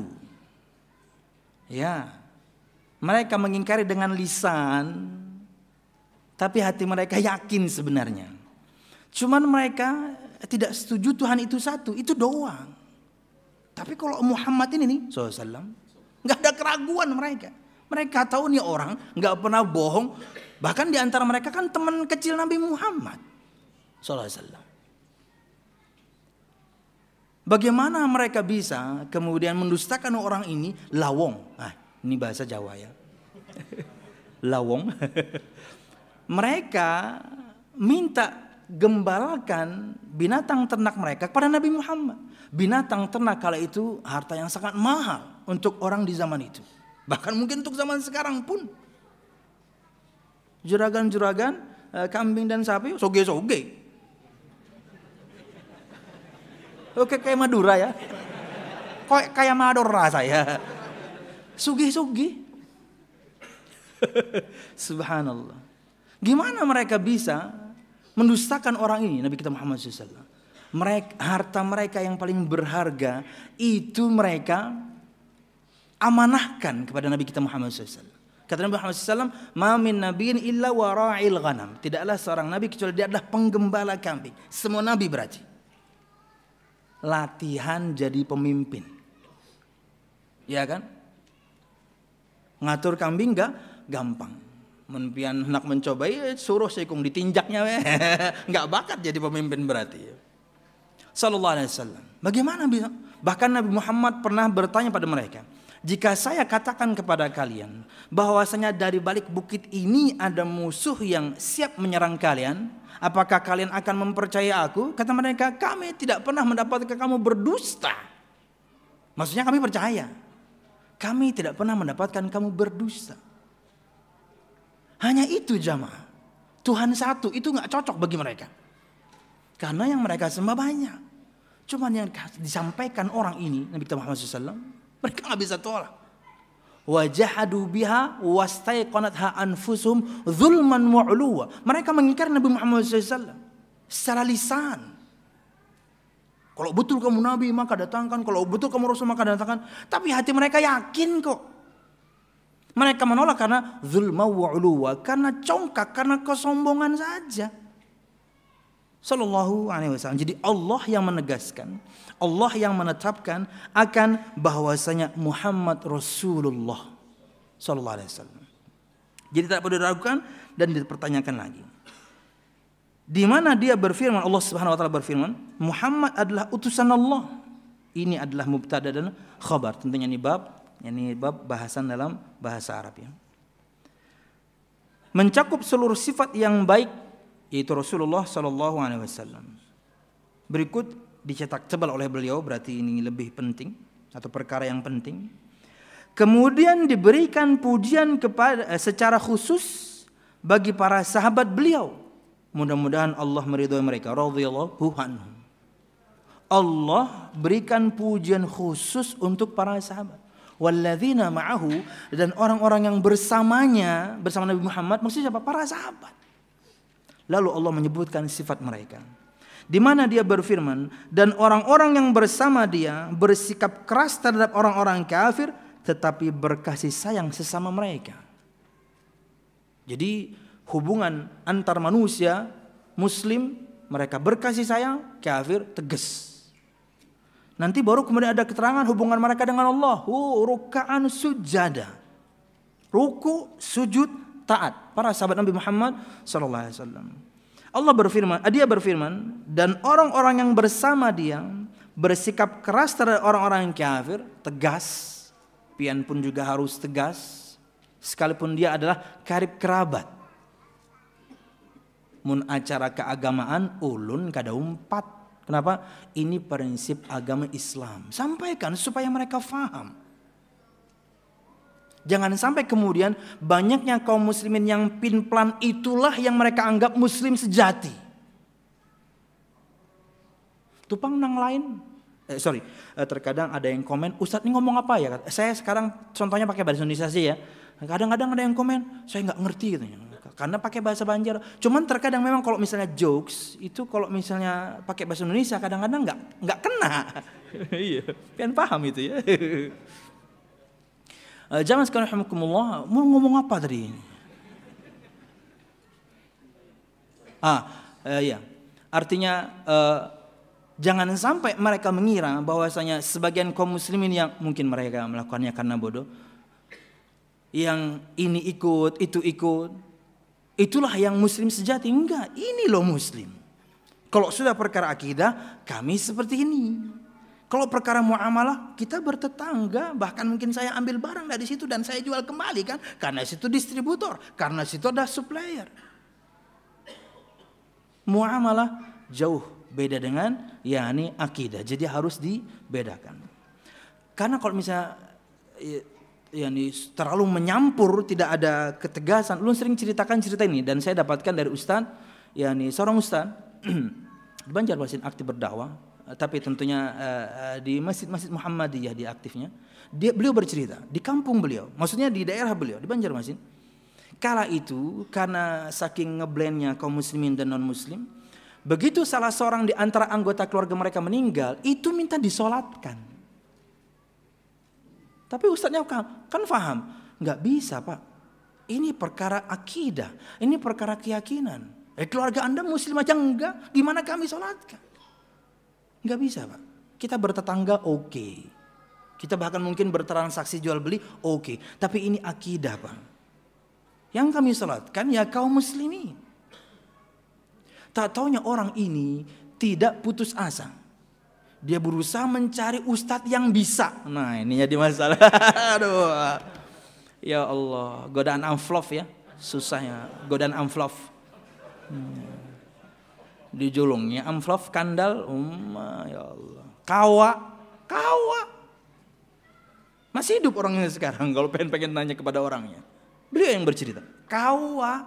Ya. Mereka mengingkari dengan lisan tapi hati mereka yakin sebenarnya. Cuman mereka tidak setuju Tuhan itu satu, itu doang. Tapi kalau Muhammad ini nih, sallallahu alaihi wasallam, nggak ada keraguan mereka. Mereka tahu nih orang nggak pernah bohong. Bahkan di antara mereka kan teman kecil Nabi Muhammad, sallallahu alaihi wasallam. Bagaimana mereka bisa kemudian mendustakan orang ini? Lawong. Nah, ini bahasa Jawa ya. Lawong. Mereka minta gembalakan binatang ternak mereka kepada Nabi Muhammad. Binatang ternak kala itu harta yang sangat mahal untuk orang di zaman itu. Bahkan mungkin untuk zaman sekarang pun. Juragan-juragan eh, kambing dan sapi soge-soge. Oke kayak Madura ya. Kayak kayak Madura saya. Soge-soge. Subhanallah. Gimana mereka bisa mendustakan orang ini, Nabi kita Muhammad shallallahu alaihi wasallam. Mereka, harta mereka yang paling berharga itu mereka amanahkan kepada Nabi kita Muhammad shallallahu alaihi wasallam. Kata Nabi Muhammad shallallahu alaihi wasallam, "Ma min nabiyyin illa wara'il ghanam." Tidaklah seorang nabi kecuali dia adalah penggembala kambing. Semua nabi berarti latihan jadi pemimpin. Ya kan? Ngatur kambing enggak gampang. Menpian hendak mencoba ya suruh sekung ditinjaknya nggak bakat jadi pemimpin berarti. Sallallahu alaihi wasallam. Bagaimana bisa? Bahkan Nabi Muhammad pernah bertanya pada mereka, jika saya katakan kepada kalian bahwasanya dari balik bukit ini ada musuh yang siap menyerang kalian, apakah kalian akan mempercayai aku? Kata mereka, kami tidak pernah mendapatkan kamu berdusta. Maksudnya kami percaya. Kami tidak pernah mendapatkan kamu berdusta. Hanya itu jamaah. Tuhan satu itu gak cocok bagi mereka. Karena yang mereka sembah banyak. Cuman yang disampaikan orang ini, Nabi Muhammad shallallahu alaihi wasallam, mereka gak bisa tolak. Wajahadu biha wastaiqanatha anfusuhum zulman wa'uluwa. Mereka mengingkari Nabi Muhammad shallallahu alaihi wasallam secara lisan. Kalau betul kamu Nabi maka datangkan. Kalau betul kamu Rasul maka datangkan. Tapi hati mereka yakin kok. Mereka menolak karena zulma wa uluwa, karena congkak, karena kesombongan saja. Sallallahu alaihi wasallam. Jadi Allah yang menegaskan, Allah yang menetapkan akan bahwasanya Muhammad Rasulullah sallallahu alaihi wasallam. Jadi tak perlu diragukan dan dipertanyakan lagi. Di mana dia berfirman, Allah Subhanahu wa taala berfirman, Muhammad adalah utusan Allah. Ini adalah mubtada dan khabar. Tentunya ini bab, ini bab bahasan dalam bahasa Arab ya. Mencakup seluruh sifat yang baik yaitu Rasulullah sallallahu alaihi wasallam. Berikut dicetak tebal oleh beliau, berarti ini lebih penting, satu perkara yang penting. Kemudian diberikan pujian kepada secara khusus bagi para sahabat beliau. Mudah-mudahan Allah meridhai mereka. Radhiyallahu anhum. Allah berikan pujian khusus untuk para sahabat. Walladzina ma'ahu, dan orang-orang yang bersamanya bersama Nabi Muhammad, maksudnya siapa? Para sahabat. Lalu Allah menyebutkan sifat mereka, di mana dia berfirman, dan orang-orang yang bersama dia bersikap keras terhadap orang-orang kafir, tetapi berkasih sayang sesama mereka. Jadi hubungan antar manusia muslim, mereka berkasih sayang, kafir tegas. Nanti baru kemudian ada keterangan hubungan mereka dengan Allah. Oh, ruka'an sujada. Ruku, sujud, taat. Para sahabat Nabi Muhammad sallallahu alaihi wasallam. Allah berfirman, dia berfirman, dan orang-orang yang bersama dia bersikap keras terhadap orang-orang yang kafir, tegas. Pian pun juga harus tegas, sekalipun dia adalah karib kerabat. Mun acara keagamaan ulun kada umpat. Kenapa? Ini prinsip agama Islam. Sampaikan supaya mereka faham. Jangan sampai kemudian banyaknya kaum muslimin yang pinplan itulah yang mereka anggap muslim sejati. Tupang nang lain. Eh, sorry, eh, terkadang ada yang komen, Ustadz ini ngomong apa ya? Saya sekarang contohnya pakai bahasa Indonesia sih ya. Kadang-kadang ada yang komen, saya nggak ngerti katanya. Karena pakai bahasa Banjar. Cuman terkadang memang kalau misalnya jokes itu kalau misalnya pakai bahasa Indonesia kadang-kadang nggak nggak kena. Iya, kan paham itu ya. Uh, Jangan sekali alhamdulillah mau ngomong apa tadi? Ah, uh, ya. Artinya uh, jangan sampai mereka mengira bahwasanya sebagian kaum muslimin yang mungkin mereka melakukannya karena bodoh, yang ini ikut, itu ikut. Itulah yang muslim sejati. Enggak, ini loh muslim. Kalau sudah perkara akidah, kami seperti ini. Kalau perkara muamalah, kita bertetangga. Bahkan mungkin saya ambil barang dari situ dan saya jual kembali kan. Karena situ distributor, karena situ ada supplier. Muamalah jauh beda dengan yakni akidah. Jadi harus dibedakan. Karena kalau misalnya yani terlalu menyampur, tidak ada ketegasan. Lu sering ceritakan cerita ini dan saya dapatkan dari ustaz, yani seorang ustaz di Banjarmasin aktif berdakwah, tapi tentunya uh, di masjid-masjid Muhammadiyah dia aktifnya. Dia beliau bercerita di kampung beliau, maksudnya di daerah beliau di Banjarmasin. Kala itu karena saking ngeblendnya kaum muslimin dan non muslim, begitu salah seorang di antara anggota keluarga mereka meninggal, itu minta disolatkan. Tapi ustadznya kan, kan paham, nggak bisa pak. Ini perkara akidah, ini perkara keyakinan. Eh keluarga anda muslim aja enggak, gimana kami sholatkan? Nggak bisa pak. Kita bertetangga oke, okay. Kita bahkan mungkin bertransaksi jual beli oke. Okay. Tapi ini akidah pak. Yang kami sholatkan ya kaum muslimin. Tak taunya orang ini tidak putus asa. Dia berusaha mencari ustadz yang bisa. Nah ini jadi masalah. Aduh. Ya Allah. Godaan amflov ya. Susahnya. Godaan amflov. Hmm. Dijulungnya amflov kandal. Umma ya Allah. Kawa. Kawa. Masih hidup orangnya sekarang. Kalau pengen pengen nanya kepada orangnya. Beliau yang bercerita. Kawa.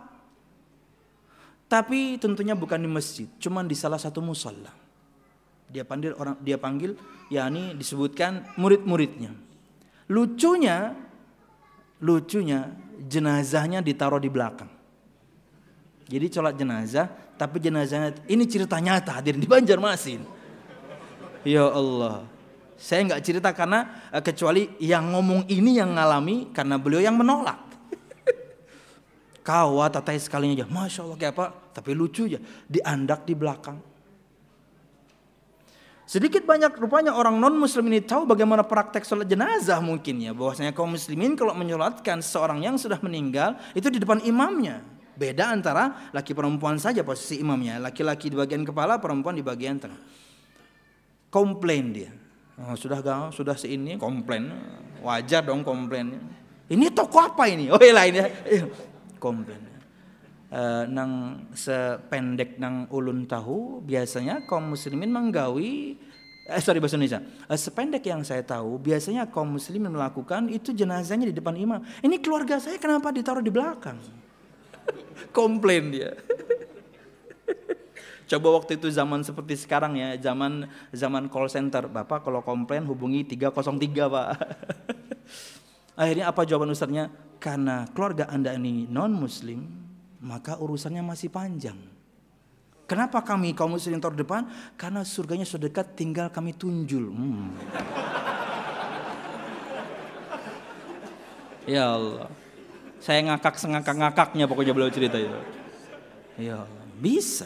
Tapi tentunya bukan di masjid. Cuman di salah satu musalla. Dia panggil orang, dia panggil, yakni disebutkan murid-muridnya. Lucunya, lucunya jenazahnya ditaruh di belakang. Jadi sholat jenazah, tapi jenazahnya ini cerita nyata hadir di Banjarmasin. Ya Allah, saya nggak cerita karena kecuali yang ngomong ini yang ngalami karena beliau yang menolak. Kawa tatai sekalinya aja, masya Allah kayak apa? Tapi lucu aja, diandak di belakang. Sedikit banyak rupanya orang non muslim ini tahu bagaimana praktek sholat jenazah mungkin ya. Bahwasanya kaum muslimin kalau menyolatkan seorang yang sudah meninggal itu di depan imamnya. Beda antara laki perempuan saja posisi imamnya. Laki-laki di bagian kepala, perempuan di bagian tengah. Komplain dia. Oh, sudah gak, sudah seini komplain. Wajar dong komplainnya. Ini toko apa ini? Oh iya ini. Komplain. Uh, nang sependek nang ulun tahu biasanya kaum muslimin menggawi eh sorry bahasa Indonesia uh, sependek yang saya tahu biasanya kaum muslimin melakukan itu jenazahnya di depan imam. Ini keluarga saya kenapa ditaruh di belakang? Komplain dia. Coba waktu itu zaman seperti sekarang ya, zaman zaman call center, Bapak kalau komplain hubungi tiga nol tiga Pak. Akhirnya apa jawaban ustadznya? Karena keluarga Anda ini non muslim, maka urusannya masih panjang. Kenapa kami kaum muslim taruh depan? Karena surganya sudah dekat, tinggal kami tunjul. Hmm. Ya Allah, saya ngakak sengakak-ngakaknya pokoknya beliau cerita itu. Ya Allah, bisa.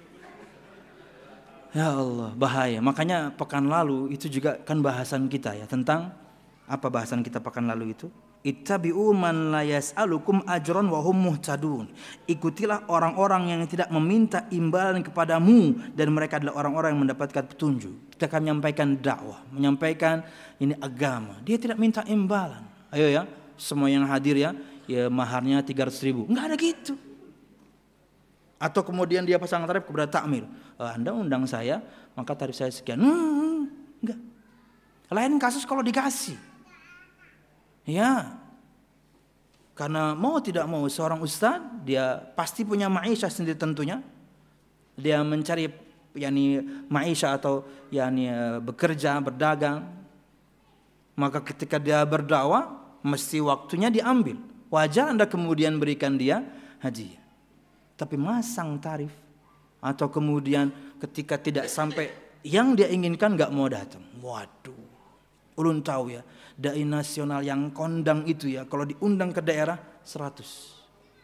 Ya Allah, bahaya. Makanya pekan lalu itu juga kan bahasan kita ya tentang apa bahasan kita pekan lalu itu? Ittabi'u man la yas'alukum ajran wa hum muhtadun. Ikutilah orang-orang yang tidak meminta imbalan kepadamu dan mereka adalah orang-orang yang mendapatkan petunjuk. Kita akan menyampaikan dakwah, menyampaikan ini agama. Dia tidak minta imbalan. Ayo ya, semua yang hadir ya, ya maharnya tiga ratus ribu. Enggak ada gitu. Atau kemudian dia pasang tarif kepada takmir. Oh, Anda undang saya, maka tarif saya sekian. Hmm, enggak. Lain kasus kalau dikasih. Ya, karena mau tidak mau seorang ustadz dia pasti punya maisha sendiri tentunya. Dia mencari yakni maisha atau yakni bekerja, berdagang. Maka ketika dia berdakwah mesti waktunya diambil. Wajar Anda kemudian berikan dia hadiah. Tapi masang tarif atau kemudian ketika tidak sampai yang dia inginkan enggak mau datang. Waduh. Ulun tahu ya, dai nasional yang kondang itu ya, kalau diundang ke daerah seratus.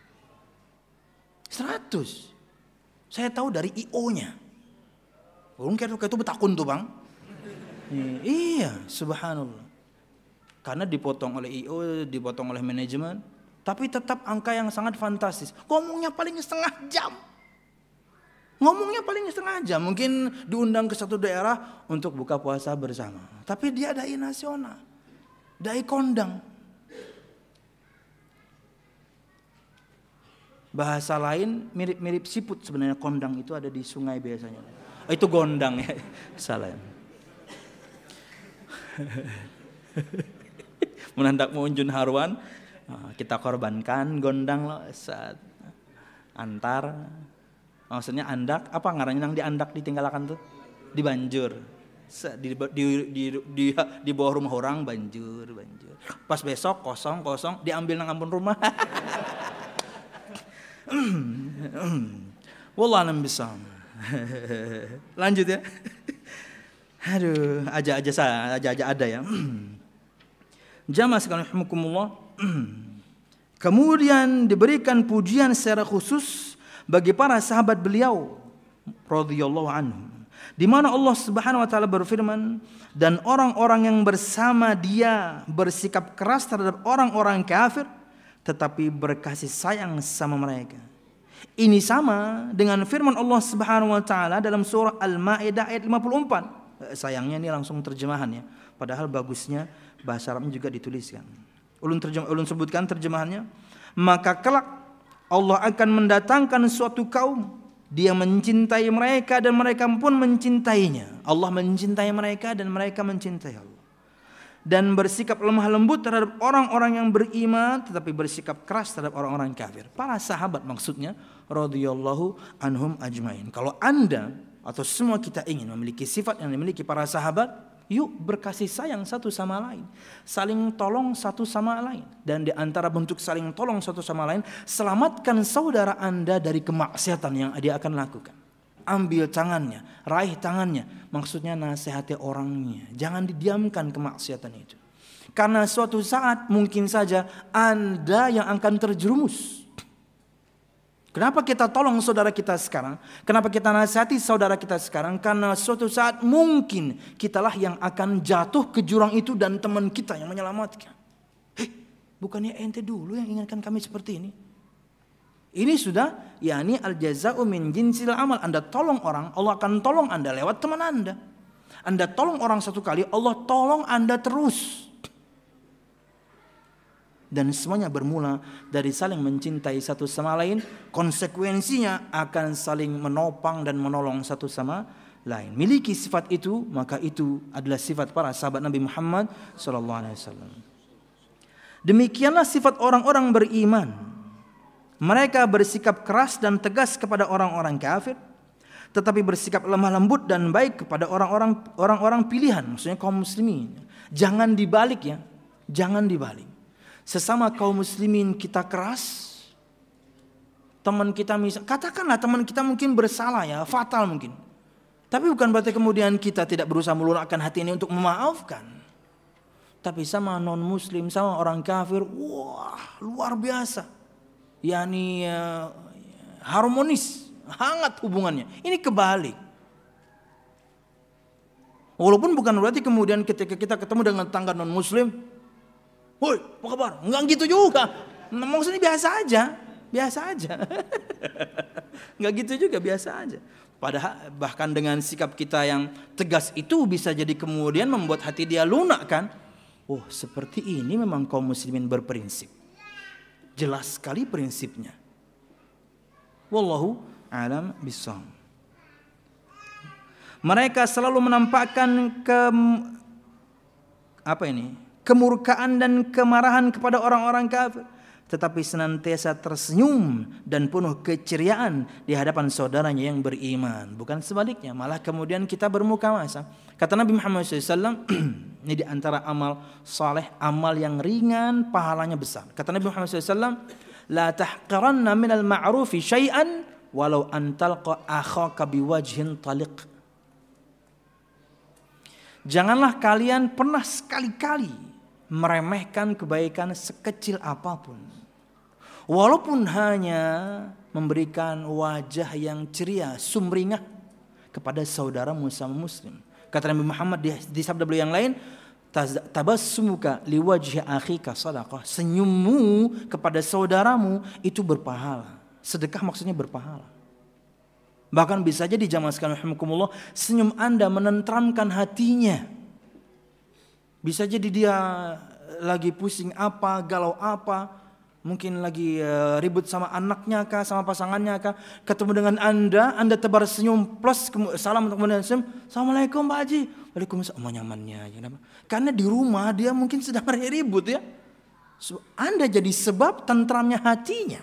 seratus. Saya tahu dari I O-nya. Ulun kayak itu betakun tuh bang. Iya, subhanallah. Karena dipotong oleh I O, dipotong oleh manajemen, tapi tetap angka yang sangat fantastis. Ngomongnya paling setengah jam. Ngomongnya paling setengah jam, mungkin diundang ke satu daerah untuk buka puasa bersama. Tapi dia dai nasional, dai kondang. Bahasa lain mirip-mirip siput sebenarnya kondang itu ada di sungai biasanya. Oh, itu gondang ya, salah. Menandak munjun haruan, kita korbankan gondang loh saat antar. Maksudnya andak, apa ngarannya nang diandak ditinggalkan tuh? Di banjur. Di, di, di, di, di bawah rumah orang banjur, banjur. Pas besok kosong, kosong diambil nang ampun rumah. Wallah alam bisam. Lanjut ya. Aduh, aja-aja saya, aja-aja ada ya. Jamaah sekalian rahimakumullah. Kemudian diberikan pujian secara khusus bagi para sahabat beliau radhiyallahu anhum, di mana Allah Subhanahu wa taala berfirman, dan orang-orang yang bersama dia bersikap keras terhadap orang-orang kafir tetapi berkasih sayang sama mereka. Ini sama dengan firman Allah Subhanahu wa taala dalam surah Al-Maidah ayat lima puluh empat. Sayangnya ini langsung terjemahannya, padahal bagusnya bahasa Arabnya juga dituliskan. Ulun terjem, ulun sebutkan terjemahannya. Maka kelak Allah akan mendatangkan suatu kaum, dia mencintai mereka dan mereka pun mencintainya. Allah mencintai mereka dan mereka mencintai Allah. Dan bersikap lemah lembut terhadap orang-orang yang beriman, tetapi bersikap keras terhadap orang-orang kafir. Para sahabat maksudnya radhiyallahu anhum ajmain. Kalau Anda atau semua kita ingin memiliki sifat yang dimiliki para sahabat, yuk berkasih sayang satu sama lain, saling tolong satu sama lain. Dan di antara bentuk saling tolong satu sama lain, selamatkan saudara Anda dari kemaksiatan yang dia akan lakukan. Ambil tangannya, raih tangannya, maksudnya nasihati orangnya. Jangan didiamkan kemaksiatan itu. Karena suatu saat mungkin saja Anda yang akan terjerumus. Kenapa kita tolong saudara kita sekarang? Kenapa kita nasihati saudara kita sekarang? Karena suatu saat mungkin kitalah yang akan jatuh ke jurang itu dan teman kita yang menyelamatkan. Hei, bukannya ente dulu yang ingatkan kami seperti ini? Ini sudah, yakni al-jaza'u min jinsil amal. Anda tolong orang, Allah akan tolong Anda lewat teman Anda. Anda tolong orang satu kali, Allah tolong Anda terus. Dan semuanya bermula dari saling mencintai satu sama lain. Konsekuensinya akan saling menopang dan menolong satu sama lain. Miliki sifat itu, maka itu adalah sifat para sahabat Nabi Muhammad sallallahu alaihi wasallam. Demikianlah sifat orang-orang beriman. Mereka bersikap keras dan tegas kepada orang-orang kafir, tetapi bersikap lemah lembut dan baik kepada orang-orang orang-orang pilihan, maksudnya kaum muslimin. Jangan dibalik ya, jangan dibalik. Sesama kaum muslimin kita keras, teman kita misal, katakanlah teman kita mungkin bersalah ya, fatal mungkin. Tapi bukan berarti kemudian kita tidak berusaha melunakkan hati ini untuk memaafkan. Tapi sama non muslim, sama orang kafir, wah luar biasa. Yani uh, harmonis, hangat hubungannya. Ini kebalik. Walaupun bukan berarti kemudian ketika kita ketemu dengan tetangga non muslim, woi, apa kabar? Enggak gitu juga. Maksudnya biasa aja, biasa aja. Enggak gitu juga, biasa aja. Padahal bahkan dengan sikap kita yang tegas itu bisa jadi kemudian membuat hati dia lunak kan? Oh, seperti ini memang kaum muslimin berprinsip. Jelas sekali prinsipnya. Wallahu a'lam bishawab. Mereka selalu menampakkan ke apa ini? Kemurkaan dan kemarahan kepada orang-orang kafir, tetapi senantiasa tersenyum dan penuh keceriaan di hadapan saudaranya yang beriman. Bukan sebaliknya, malah kemudian kita bermuka masa. Kata Nabi Muhammad shallallahu alaihi wasallam, ini di antara amal saleh, amal yang ringan, pahalanya besar. Kata Nabi Muhammad shallallahu alaihi wasallam, la tahqiranna minal ma'rufi syai'an walau an talqa akhaka biwajhin taliq. Janganlah kalian pernah sekali-kali meremehkan kebaikan sekecil apapun, walaupun hanya memberikan wajah yang ceria, sumringah kepada saudaramu sama muslim. Kata Nabi Muhammad di, di sabda beliau yang lain, tabassumuka liwajhi akhika sadaqah. Senyummu kepada saudaramu itu berpahala. Sedekah maksudnya berpahala. Bahkan bisa jadi dijamaskan rahimakumullah, senyum Anda menenteramkan hatinya. Bisa jadi dia lagi pusing apa, galau apa, mungkin lagi uh, ribut sama anaknya kah, sama pasangannya kah, ketemu dengan Anda, Anda tebar senyum plus salam untuk kemudian senyum, Assalamualaikum Pak Haji, Waalaikumsalam, oh, nyamannya aja. Karena di rumah dia mungkin sedang ribut ya. Anda jadi sebab tentramnya hatinya.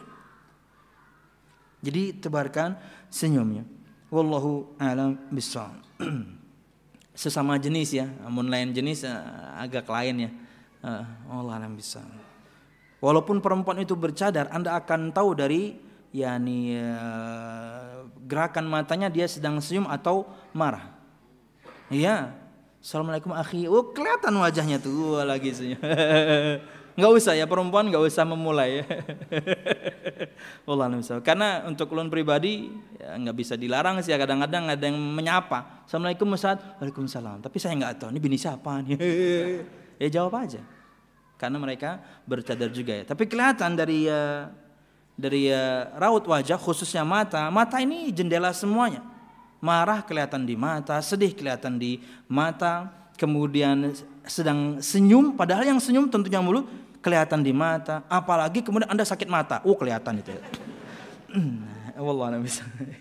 Jadi tebarkan senyumnya. Wallahu a'lam bishawab. Sesama jenis ya, namun lain jenis uh, agak lain ya. Uh, Allah a'lam bishawab. Walaupun perempuan itu bercadar, Anda akan tahu dari yakni uh, gerakan matanya dia sedang senyum atau marah. Iya. Assalamualaikum akhi. Oh, kelihatan wajahnya tuh lagi senyum. Enggak usah ya, perempuan enggak usah memulai. Allah a'lam bishawab. Karena untuk ulun pribadi ya enggak bisa dilarang sih, kadang-kadang ada yang menyapa. Assalamualaikum Ustaz. Waalaikumsalam. Tapi saya enggak tahu ini bini siapa nih. Ya jawab aja. Karena mereka bercadar juga ya. Tapi kelihatan dari uh, dari uh, raut wajah khususnya mata. Mata ini jendela semuanya. Marah kelihatan di mata, sedih kelihatan di mata, kemudian sedang senyum, padahal yang senyum tentunya mulut kelihatan di mata. Apalagi kemudian Anda sakit mata, oh kelihatan itu. Wallah bisa.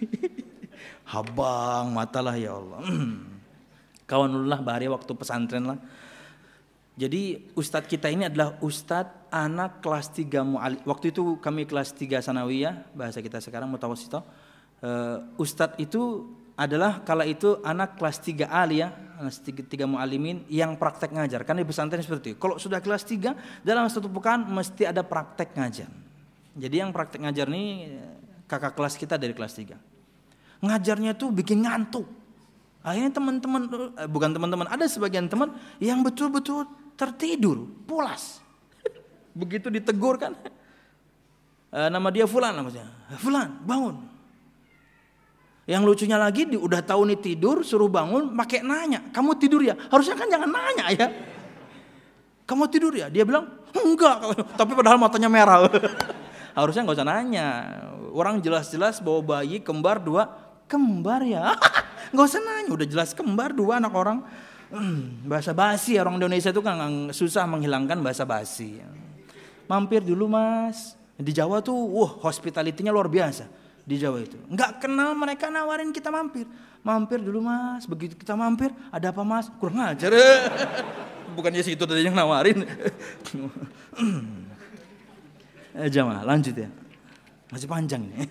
Habang matalah ya Allah. Kawanullah bahari waktu pesantren lah. Jadi ustadz kita ini adalah ustadz anak kelas tiga mu'alim. Waktu itu kami kelas tiga sanawiyah, bahasa kita sekarang mutawasithah. Uh, ustadz itu adalah kala itu anak kelas tiga aliyah, kelas tiga, tiga mu'alimin yang praktek ngajar. Karena di pesantren seperti itu. Kalau sudah kelas tiga, dalam satu pekan mesti ada praktek ngajar. Jadi yang praktek ngajar ini kakak kelas kita dari kelas tiga. Ngajarnya tuh bikin ngantuk. Akhirnya teman-teman, bukan teman-teman, ada sebagian teman yang betul-betul tertidur, pulas. Begitu ditegur kan, uh, nama dia Fulan namanya. Fulan, bangun. Yang lucunya lagi, di, udah tahu nih tidur, suruh bangun, pakai nanya, kamu tidur ya? Harusnya kan jangan nanya ya. Kamu tidur ya? Dia bilang, enggak. Tapi padahal matanya merah. Harusnya nggak usah nanya. Orang jelas-jelas bawa bayi kembar dua, kembar ya? Nggak usah nanya, udah jelas kembar dua anak orang. Hmm, bahasa basi, orang Indonesia itu kan susah menghilangkan bahasa basi. Mampir dulu mas. Di Jawa tuh, wah hospitality-nya luar biasa. Di Jawa itu nggak kenal mereka nawarin kita mampir, mampir dulu mas. Begitu kita mampir, ada apa mas? Kurang ajar. Bukannya situ tadi yang nawarin. eh, Jamaah lanjut ya, masih panjang nih.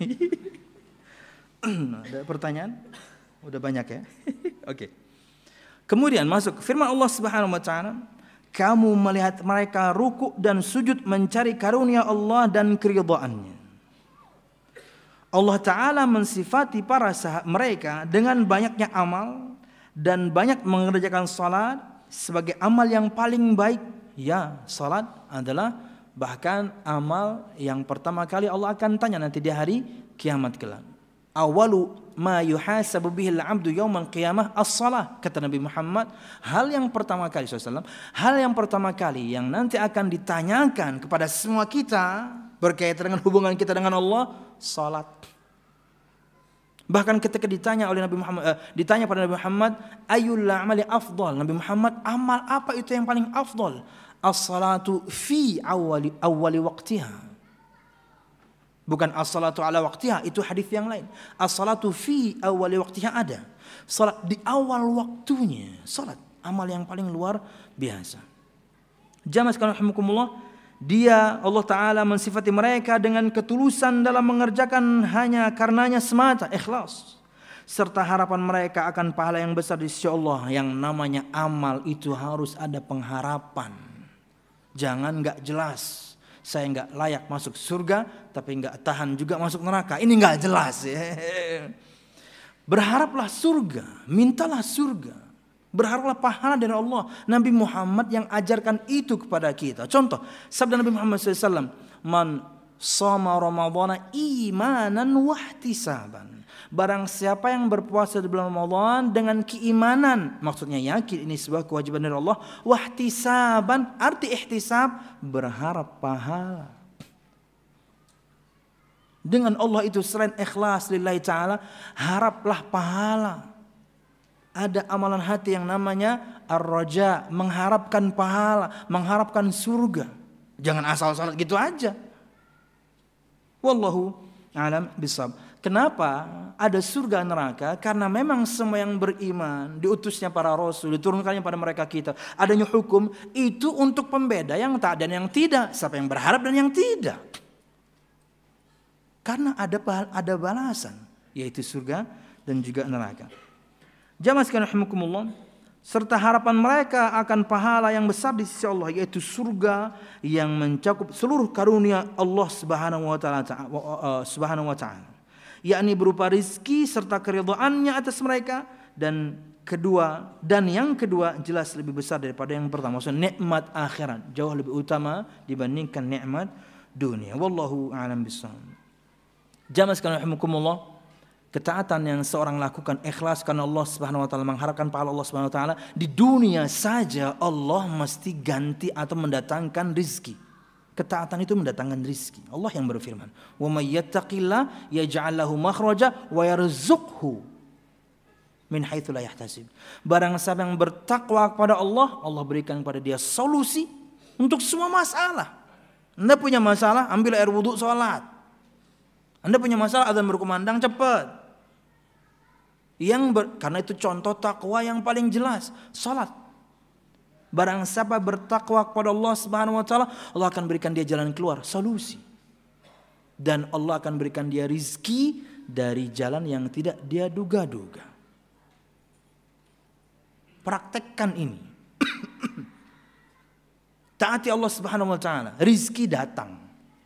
Ada pertanyaan? Udah banyak ya. Oke. Kemudian masuk firman Allah Subhanahu Wa Taala, kamu melihat mereka ruku dan sujud mencari karunia Allah dan keridhaannya. Allah Ta'ala mensifati para sahabat mereka dengan banyaknya amal dan banyak mengerjakan salat sebagai amal yang paling baik. Ya, salat adalah bahkan amal yang pertama kali Allah akan tanya nanti di hari kiamat kelak. Awalu ma yuhasabu bihil abdu yaumal qiyamah as-salah, kata Nabi Muhammad. Hal yang pertama kali shallallahu alaihi wasallam, hal yang pertama kali yang nanti akan ditanyakan kepada semua kita berkaitan dengan hubungan kita dengan Allah, salat. Bahkan ketika ditanya oleh Nabi Muhammad, eh, ditanya pada Nabi Muhammad, ayyul amali afdal? Nabi Muhammad, amal apa itu yang paling afdal? As-salatu fi awwali awwali waqtiha. Bukan as-salatu ala waqtiha, itu hadis yang lain. As-salatu fi awwali waqtiha ada. Salat di awal waktunya. Salat amal yang paling luar biasa. Jamaah sekalian rahimakumullah, dia Allah Ta'ala mensifati mereka dengan ketulusan dalam mengerjakan hanya karenanya semata, ikhlas. Serta harapan mereka akan pahala yang besar di sisi Allah. Yang namanya amal itu harus ada pengharapan. Jangan gak jelas, saya gak layak masuk surga, tapi gak tahan juga masuk neraka. Ini gak jelas ya. Berharaplah surga, mintalah surga. Berharaplah pahala dari Allah. Nabi Muhammad yang ajarkan itu kepada kita. Contoh, sabda Nabi Muhammad shallallahu alaihi wasallam, man shoma ramadhana imanan wahtisaban. Barang siapa yang berpuasa di bulan Ramadan dengan keimanan, maksudnya yakin ini sebuah kewajiban dari Allah. Wahtisaban, arti ihtisab, berharap pahala. Dengan Allah itu selain ikhlas lillahi ta'ala, haraplah pahala. Ada amalan hati yang namanya ar-raja, mengharapkan pahala, mengharapkan surga. Jangan asal salat gitu aja. Wallahu a'lam bishawab. Kenapa ada surga neraka? Karena memang semua yang beriman, diutusnya para rasul, diturunkannya pada mereka kita, adanya hukum itu untuk pembeda yang tak dan yang tidak, siapa yang berharap dan yang tidak. Karena ada ada balasan, yaitu surga dan juga neraka. Jamaah sekalian rahimakumullah, serta harapan mereka akan pahala yang besar di sisi Allah, yaitu surga yang mencakup seluruh karunia Allah Subhanahu wa taala Subhanahu wa taala, yakni berupa rizki serta keridhaannya atas mereka, dan kedua dan yang kedua jelas lebih besar daripada yang pertama, maksudnya nikmat akhirat jauh lebih utama dibandingkan nikmat dunia. Wallahu a'lam bishawab. Jamaah sekalian rahimakumullah, ketaatan yang seorang lakukan ikhlas karena Allah Subhanahu wa taala, mengharapkan pahala Allah Subhanahu wa taala, di dunia saja Allah mesti ganti atau mendatangkan rizki. Ketaatan itu mendatangkan rizki. Allah yang berfirman, "Wa may yattaqillah yaj'al lahu makhraja wa yarzuqhu min haitsu la yahtasib." Barang siapa yang bertakwa kepada Allah, Allah berikan kepada dia solusi untuk semua masalah. Anda punya masalah, ambil air wudu, salat. Anda punya masalah, azan berkumandang, cepat. Yang ber, karena itu contoh takwa yang paling jelas, salat. Barang siapa bertakwa kepada Allah Subhanahu wa taala, Allah akan berikan dia jalan keluar, solusi. Dan Allah akan berikan dia rizki dari jalan yang tidak dia duga-duga. Praktekkan ini. Taati Allah Subhanahu wa taala, rizki datang.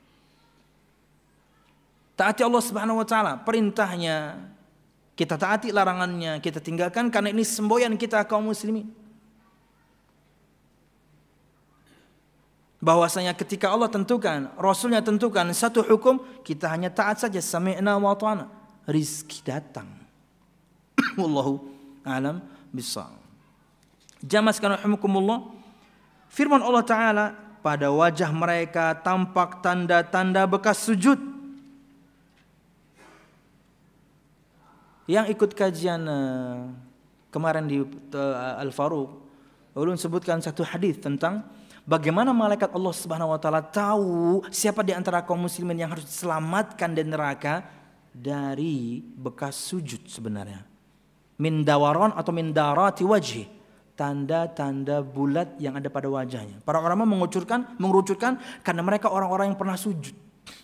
Taati Allah Subhanahu wa taala, perintahnya kita taati, larangannya kita tinggalkan, karena ini semboyan kita kaum muslimin. Bahwasanya ketika Allah tentukan, Rasulnya tentukan satu hukum, kita hanya taat saja, sami'na wa ta'na. Rizki datang. Wallahu a'lam bishawab. Jamaah sekalian rahimakumullah, firman Allah Ta'ala, pada wajah mereka tampak tanda-tanda bekas sujud. Yang ikut kajian uh, kemarin di uh, Al-Faruq, ulun sebutkan satu hadis tentang bagaimana malaikat Allah Subhanahu wa taala tahu siapa di antara kaum muslimin yang harus diselamatkan dari neraka dari bekas sujud sebenarnya. Min dawaron atau min darati wajhi, tanda-tanda bulat yang ada pada wajahnya. Para ulama mengucurkan, mengerucutkan karena mereka orang-orang yang pernah sujud.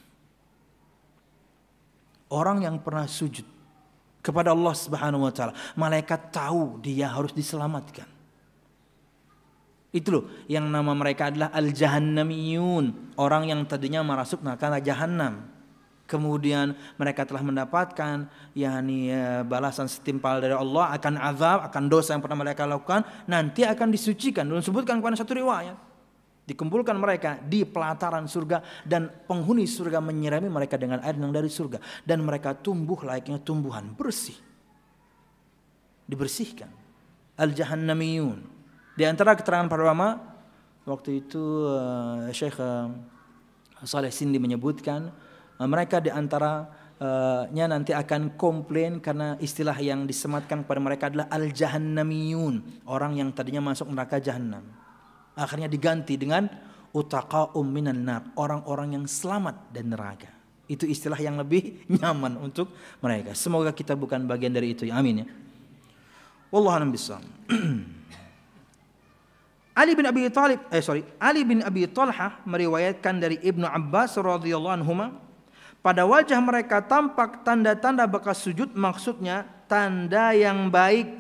Orang yang pernah sujud kepada Allah Subhanahu wa taala, malaikat tahu dia harus diselamatkan. Itu loh yang nama mereka adalah al-jahannamiyun, orang yang tadinya masuk neraka jahannam. Kemudian mereka telah mendapatkan yakni balasan setimpal dari Allah akan azab, akan dosa yang pernah mereka lakukan, nanti akan disucikan. Dan disebutkan pada satu riwayat, dikumpulkan mereka di pelataran surga dan penghuni surga menyirami mereka dengan air yang dari surga, dan mereka tumbuh layaknya tumbuhan bersih. Dibersihkan. Al-jahannamiyun. Di antara keterangan para ulama waktu itu uh, Syekh uh, Saleh Sindi menyebutkan uh, mereka di antaranya uh, nanti akan komplain karena istilah yang disematkan kepada mereka adalah al-jahannamiyun, orang yang tadinya masuk neraka jahanam. Akhirnya diganti dengan utaqa'um minan nar, orang-orang yang selamat dari neraka. Itu istilah yang lebih nyaman untuk mereka. Semoga kita bukan bagian dari itu. Amin ya. Wallahu a'lam bishawab. Ali bin Abi Thalib, eh sorry, Ali bin Abi Talhah meriwayatkan dari Ibnu Abbas radhiyallahu anhuma, pada wajah mereka tampak tanda-tanda bekas sujud, maksudnya tanda yang baik.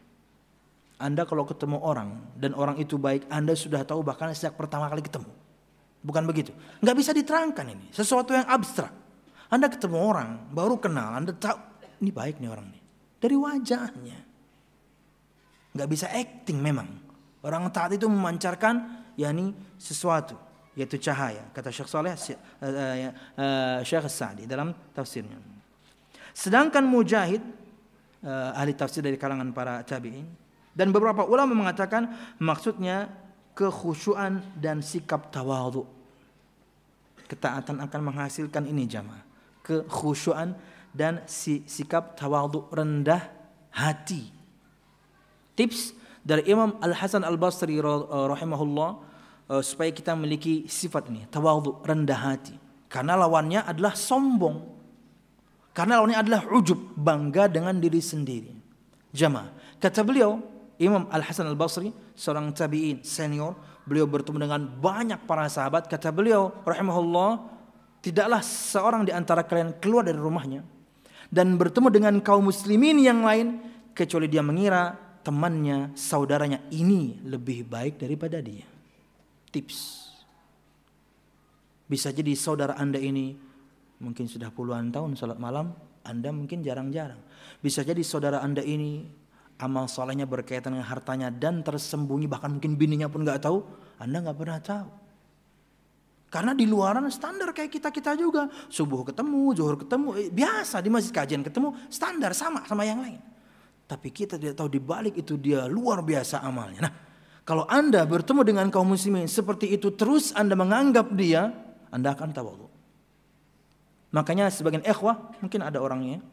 Anda kalau ketemu orang dan orang itu baik, Anda sudah tahu bahkan sejak pertama kali ketemu. Bukan begitu? Nggak bisa diterangkan ini, sesuatu yang abstrak. Anda ketemu orang, baru kenal, Anda tahu ini baik nih orang nih dari wajahnya. Nggak bisa acting memang. Orang taat itu memancarkan yakni sesuatu, yaitu cahaya, kata Syekh Saleh uh, uh, uh, Syekh Sa'di dalam tafsirnya. Sedangkan Mujahid, uh, ahli tafsir dari kalangan para tabi'in, dan beberapa ulama mengatakan maksudnya kekhusyuan dan sikap tawadhu. Ketaatan akan menghasilkan ini jamaah, kekhusyuan dan si, sikap tawadhu, rendah hati. Tips dari Imam Al-Hasan Al-Basri rahimahullah supaya kita memiliki sifat ini, tawadhu, rendah hati. Karena lawannya adalah sombong. Karena lawannya adalah ujub, bangga dengan diri sendiri. Jamaah, kata beliau Imam Al-Hasan Al-Basri, seorang tabi'in senior, beliau bertemu dengan banyak para sahabat. Kata beliau rahimahullah, tidaklah seorang di antara kalian keluar dari rumahnya dan bertemu dengan kaum muslimin yang lain kecuali dia mengira temannya, saudaranya ini lebih baik daripada dia. Tips. Bisa jadi saudara Anda ini mungkin sudah puluhan tahun salat malam, Anda mungkin jarang-jarang. Bisa jadi saudara Anda ini amal salehnya berkaitan dengan hartanya dan tersembunyi, bahkan mungkin bininya pun nggak tahu, Anda nggak pernah tahu. Karena di luaran standar kayak kita-kita juga, subuh ketemu, zuhur ketemu, biasa di masjid kajian ketemu, standar sama sama yang lain. Tapi kita tidak tahu di balik itu dia luar biasa amalnya. Nah, kalau Anda bertemu dengan kaum muslimin seperti itu terus Anda menganggap dia, Anda akan tawadhu. Makanya sebagian ikhwah, mungkin ada orangnya,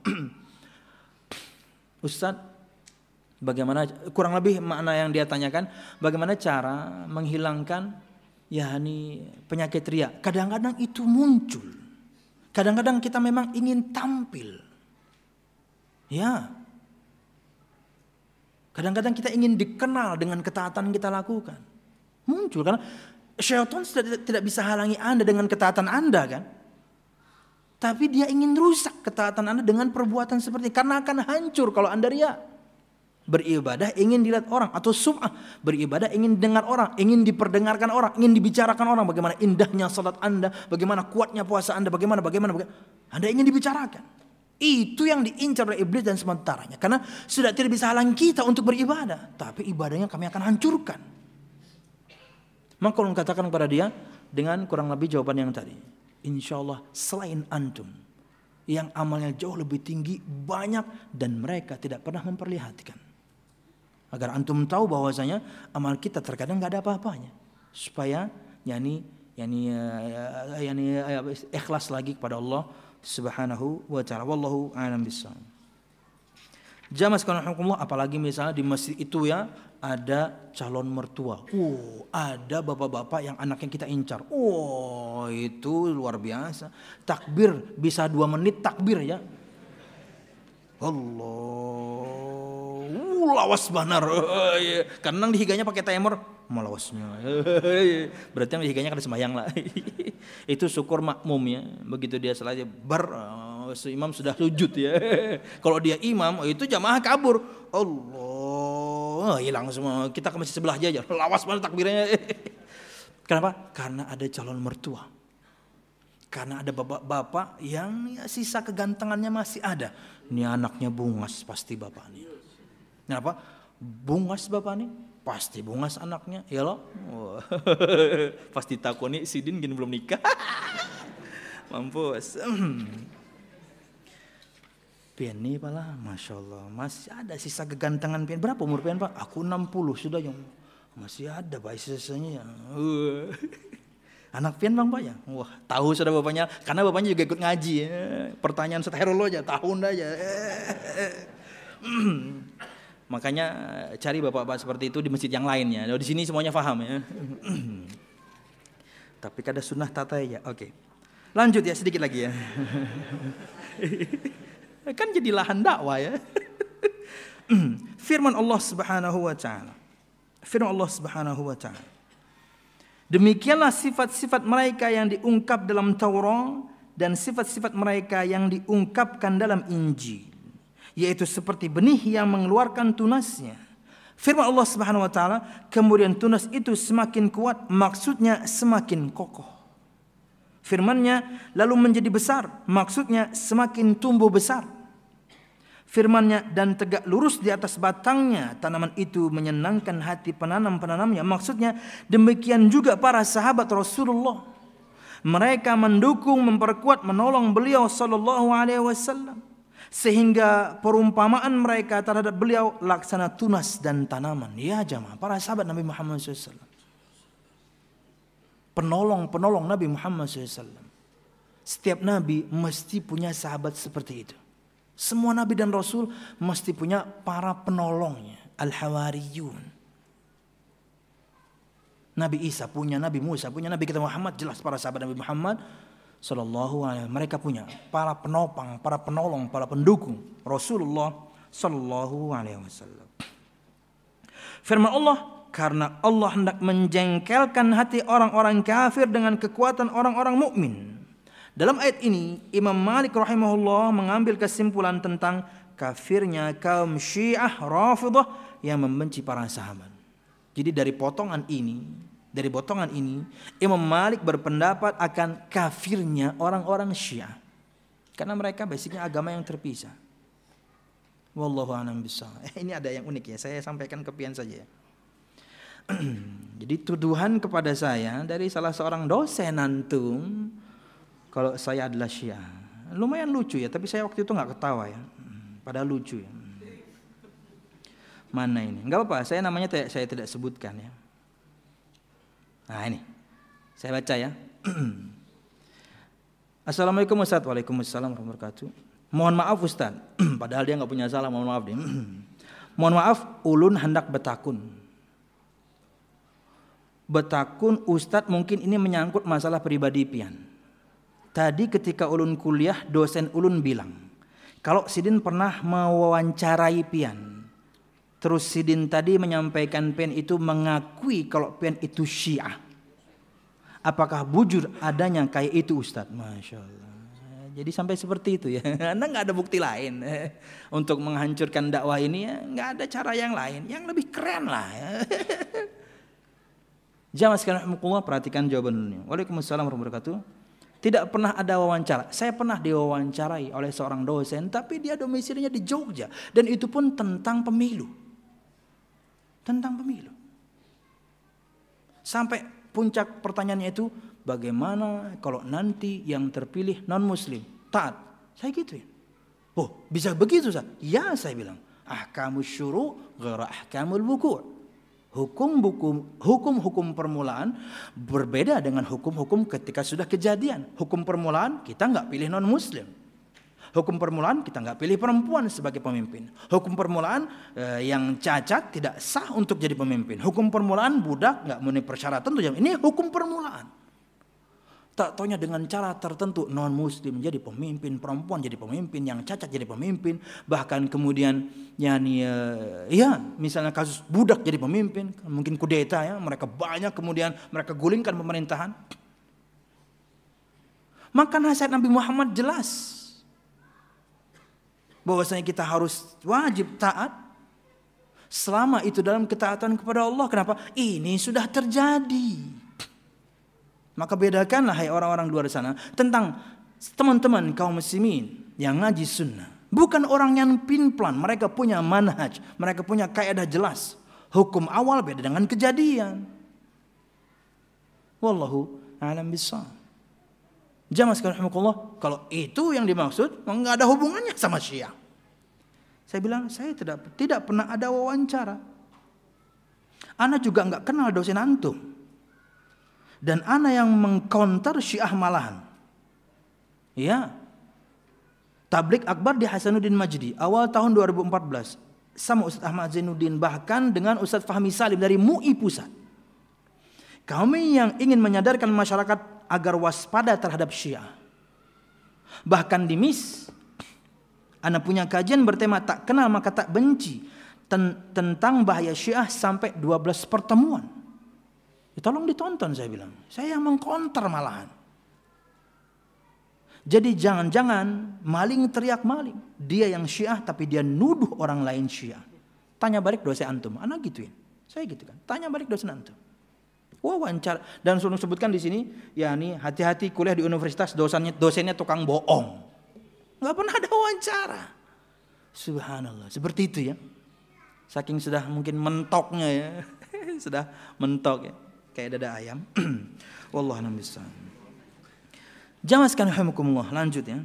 Ustaz, bagaimana, kurang lebih makna yang dia tanyakan, bagaimana cara menghilangkan yakni penyakit riya? Kadang-kadang itu muncul. Kadang-kadang kita memang ingin tampil. Ya. Kadang-kadang kita ingin dikenal dengan ketaatan yang kita lakukan. Muncul karena syaitan tidak, tidak bisa halangi Anda dengan ketaatan Anda kan. Tapi dia ingin rusak ketaatan Anda dengan perbuatan seperti ini. Karena akan hancur kalau Anda riya. Beribadah ingin dilihat orang, atau sum'ah. Beribadah ingin dengar orang, ingin diperdengarkan orang, ingin dibicarakan orang. Bagaimana indahnya salat Anda, bagaimana kuatnya puasa Anda, bagaimana, bagaimana, bagaimana. Anda ingin dibicarakan. Itu yang diincar oleh iblis dan sementaranya. Karena sudah tidak bisa halangi kita untuk beribadah. Tapi ibadahnya kami akan hancurkan. Maka ulun katakan kepada dia dengan kurang lebih jawaban yang tadi. Insya Allah selain antum yang amalnya jauh lebih tinggi, banyak, dan mereka tidak pernah memperlihatkan. Agar antum tahu bahwasanya amal kita terkadang nggak ada apa-apanya. Supaya yani yani uh, yani uh, ikhlas lagi kepada Allah Subhanahu wa taala. Wallahu a'lam bishawab. Jamaah sekalian rahimakumullah, apalagi misalnya di masjid itu ya ada calon mertua. Oh, ada bapak-bapak yang anaknya kita incar. Oh, itu luar biasa. Takbir bisa dua menit takbir ya. Allah, uh, lawas banar. Karena dihiganya pakai timer, malawasnya. Berarti yang dihiganya kan sembahyang lah. Itu syukur makmum ya. Begitu dia selesai ber imam sudah sujud ya. Kalau dia imam, oh itu jamaah kabur. Allah, hilang semua. Kita ke masjid sebelah aja, lawas banget takbirnya. Kenapa? Karena ada calon mertua. Karena ada bapak-bapak yang ya, sisa kegantengannya masih ada. Ini anaknya bungas pasti bapak ini. Kenapa? Bungas bapak ini, pasti bungas anaknya. Ya loh. Oh. Pasti takut nih Sidin gini belum nikah. Mampus. Pian nih pala, masya Allah, masih ada sisa kegantengan pian. Berapa umur pian pak? Aku enam puluh sudah yang masih ada pak sisanya ya. Uh. Anak pian bang pak ya? Wah tahu sudah bapaknya, karena bapaknya juga ikut ngaji ya. Pertanyaan seterol aja, tahun aja. Makanya cari bapak-bapak seperti itu di masjid yang lainnya. Di sini semuanya paham ya. Tapi kada sunnah tata ya. Oke, lanjut ya sedikit lagi ya. Kan jadi lahan dakwah ya. Firman Allah Subhanahu wa taala. Firman Allah Subhanahu wa taala. Demikianlah sifat-sifat mereka yang diungkap dalam Taurat dan sifat-sifat mereka yang diungkapkan dalam Injil, yaitu seperti benih yang mengeluarkan tunasnya. Firman Allah Subhanahu wa taala, kemudian tunas itu semakin kuat, maksudnya semakin kokoh. Firman-Nya lalu menjadi besar, maksudnya semakin tumbuh besar. Firman-Nya dan tegak lurus di atas batangnya, tanaman itu menyenangkan hati penanam-penanamnya. Maksudnya demikian juga para sahabat Rasulullah. Mereka mendukung, memperkuat, menolong beliau sallallahu alaihi wasallam. Sehingga perumpamaan mereka terhadap beliau laksana tunas dan tanaman. Ya jamaah, para sahabat Nabi Muhammad shallallahu alaihi wasallam. Penolong-penolong Nabi Muhammad shallallahu alaihi wasallam. Setiap Nabi mesti punya sahabat seperti itu. Semua Nabi dan Rasul mesti punya para penolongnya. Al-Hawariyun. Nabi Isa punya, Nabi Musa punya, Nabi kita Muhammad, jelas para sahabat Nabi Muhammad sallallahu alaihi wasallam. Mereka punya para penopang, para penolong, para pendukung Rasulullah sallallahu alaihi wasallam. Firman Allah, karena Allah hendak menjengkelkan hati orang-orang kafir dengan kekuatan orang-orang mukmin. Dalam ayat ini Imam Malik rahimahullah mengambil kesimpulan tentang kafirnya kaum Syiah Rafidhah yang membenci para sahabat. Jadi dari potongan ini, dari potongan ini Imam Malik berpendapat akan kafirnya orang-orang Syiah. Karena mereka basicnya agama yang terpisah. Wallahu a'lam bishawab. Ini ada yang unik ya, saya sampaikan kepian saja ya. Jadi tuduhan kepada saya dari salah seorang dosen antum kalau saya adalah Syiah. Lumayan lucu ya, tapi saya waktu itu nggak ketawa ya. Padahal lucu ya. Mana ini? Nggak apa-apa, saya namanya tidak, saya tidak sebutkan ya. Nah ini, saya baca ya. Assalamualaikum Ustaz. Waalaikumsalam warahmatullahi wabarakatuh. Mohon maaf Ustaz. Padahal dia nggak punya salah, mohon maaf dia. Mohon maaf, ulun hendak betakun. Betakun Ustaz, mungkin ini menyangkut masalah pribadi pian. Tadi ketika ulun kuliah, dosen ulun bilang, kalau Sidin pernah mewawancarai pian, terus Sidin tadi menyampaikan pian itu mengakui kalau pian itu Syiah. Apakah bujur adanya kayak itu Ustaz? Masya Allah. Jadi sampai seperti itu ya. Anda nggak ada bukti lain untuk menghancurkan dakwah ini ya. Nggak ada cara yang lain, yang lebih keren lah. Ya. Jamaah sekalian rahimakumullah, perhatikan jawaban dulu. Waalaikumsalam warahmatullahi wabarakatuh. Tidak pernah ada wawancara. Saya pernah diwawancarai oleh seorang dosen, tapi dia domisilinya di Jogja, dan itu pun tentang pemilu. Tentang pemilu. Sampai puncak pertanyaannya itu, bagaimana kalau nanti yang terpilih non muslim taat? Saya gituin. Oh, bisa begitu Ustaz? Ya, saya bilang. Ahkamus syuru' ghairu ahkamul wuku'. Hukum buku, hukum-hukum permulaan berbeda dengan hukum-hukum ketika sudah kejadian. Hukum permulaan kita nggak pilih non muslim. Hukum permulaan kita nggak pilih perempuan sebagai pemimpin. Hukum permulaan eh, yang cacat tidak sah untuk jadi pemimpin. Hukum permulaan budak nggak memenuhi persyaratan untuk jadi. Ini hukum permulaan. Tak taunya dengan cara tertentu non muslim jadi pemimpin, perempuan jadi pemimpin, yang cacat jadi pemimpin, bahkan kemudian yani uh, ya misalnya kasus budak jadi pemimpin, mungkin kudeta ya, mereka banyak kemudian mereka gulingkan pemerintahan. Maka nasihat Nabi Muhammad jelas bahwasanya kita harus wajib taat selama itu dalam ketaatan kepada Allah. Kenapa? Ini sudah terjadi. Maka bedakanlah hai orang-orang luar sana tentang teman-teman kaum muslimin yang ngaji sunnah. Bukan orang yang pinplan, mereka punya manhaj, mereka punya kaidah jelas. Hukum awal beda dengan kejadian. Wallahu a'lam bishawab. Jamaah sekalian rahimakumullah, kalau itu yang dimaksud, enggak ada hubungannya sama Syiah. Saya bilang, saya tidak tidak pernah ada wawancara. Ana juga enggak kenal dosen antum. Dan ana yang mengcounter Syiah malahan. Ya. Tablik akbar di Hasanuddin Majdi awal tahun dua ribu empat belas sama Ustaz Ahmad Zainuddin, bahkan dengan Ustaz Fahmi Salim dari M U I Pusat. Kami yang ingin menyadarkan masyarakat agar waspada terhadap Syiah. Bahkan di M I S ana punya kajian bertema tak kenal maka tak benci tentang bahaya Syiah sampai dua belas pertemuan. Ya, tolong ditonton, saya bilang. Saya yang mengkonter malahan. Jadi jangan-jangan maling teriak maling. Dia yang Syiah tapi dia nuduh orang lain Syiah. Tanya balik dosen antum. Anak gituin. Saya gitu kan. Tanya balik dosen antum. Wawancara. Dan suruh sebutkan di sini, ya nih hati-hati kuliah di universitas dosennya dosennya tukang bohong. Enggak pernah ada wawancara. Subhanallah. Seperti itu ya. Saking sudah mungkin mentoknya ya. Sudah mentok ya. Kayak dada ayam. Wallahu a'lam bishawab. Jamaah sekalian rahimakumullah, lanjut ya.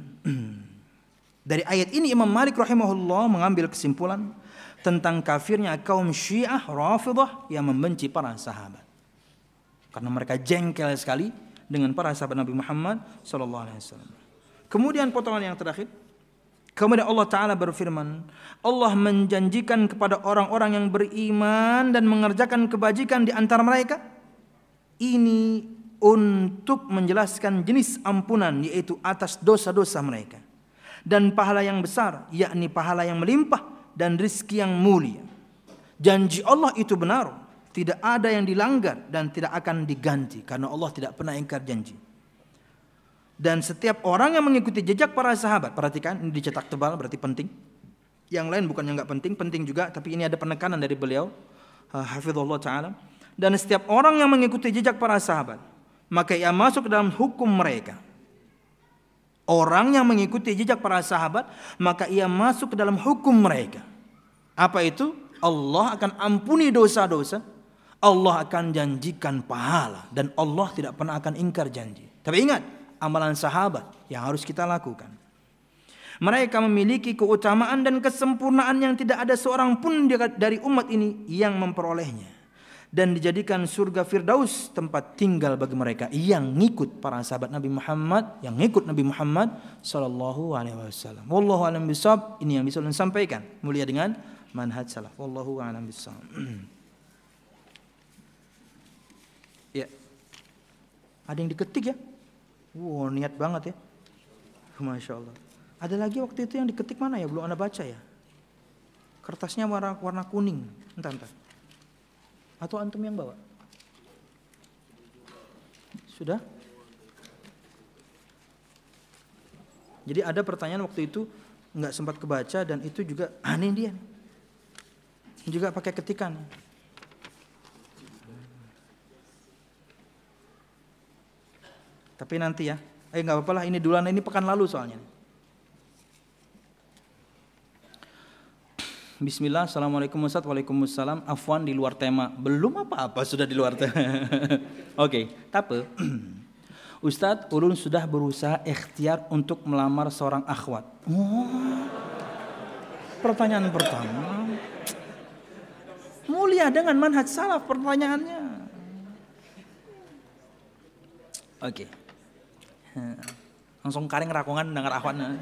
Dari ayat ini Imam Malik rahimahullah mengambil kesimpulan tentang kafirnya kaum Syiah Rafidhah yang membenci para sahabat. Karena mereka jengkel sekali dengan para sahabat Nabi Muhammad sallallahu alaihi wasallam. Kemudian potongan yang terakhir, kemudian Allah Ta'ala berfirman, Allah menjanjikan kepada orang-orang yang beriman dan mengerjakan kebajikan di antara mereka ini untuk menjelaskan jenis ampunan, yaitu atas dosa-dosa mereka, dan pahala yang besar, yakni pahala yang melimpah dan rizki yang mulia. Janji Allah itu benar, tidak ada yang dilanggar dan tidak akan diganti, karena Allah tidak pernah ingkar janji. Dan setiap orang yang mengikuti jejak para sahabat, perhatikan ini dicetak tebal berarti penting. Yang lain bukan yang enggak penting, penting juga, tapi ini ada penekanan dari beliau, hafizahullah taala. Dan setiap orang yang mengikuti jejak para sahabat, maka ia masuk ke dalam hukum mereka. Orang yang mengikuti jejak para sahabat, maka ia masuk ke dalam hukum mereka. Apa itu? Allah akan ampuni dosa-dosa, Allah akan janjikan pahala, dan Allah tidak pernah akan ingkar janji. Tapi ingat, amalan sahabat yang harus kita lakukan. Mereka memiliki keutamaan dan kesempurnaan yang tidak ada seorang pun dari umat ini yang memperolehnya. Dan dijadikan surga Firdaus tempat tinggal bagi mereka yang ngikut para sahabat Nabi Muhammad, yang ngikut Nabi Muhammad sallallahu alaihi wasallam. Wallahu a'lam bishawab. Ini yang bisa saya sampaikan, mulia dengan manhaj salaf. Wallahu a'lam bishawab. Ya. Ada yang diketik ya? Wow, niat banget ya. Masya Allah. Ada lagi waktu itu yang diketik mana ya? Belum Anda baca ya? Kertasnya warna warna kuning. Entar, entar. Atau antum yang bawa? Sudah? Jadi ada pertanyaan waktu itu nggak sempat kebaca dan itu juga aneh dia. Juga pakai ketikan. Tapi nanti ya. Eh nggak apa-apa lah, ini duluan, ini pekan lalu soalnya. Bismillah, Assalamualaikum Ustaz. Waalaikumsalam. Afwan di luar tema. Belum apa-apa sudah di luar tema. Oke, okay, tapi Ustaz, ulun sudah berusaha ikhtiar untuk melamar seorang akhwat. Oh, pertanyaan pertama. Mulia dengan manhaj salaf pertanyaannya. Oke. Okay. Langsung karing rakungan dengar akhwatnya.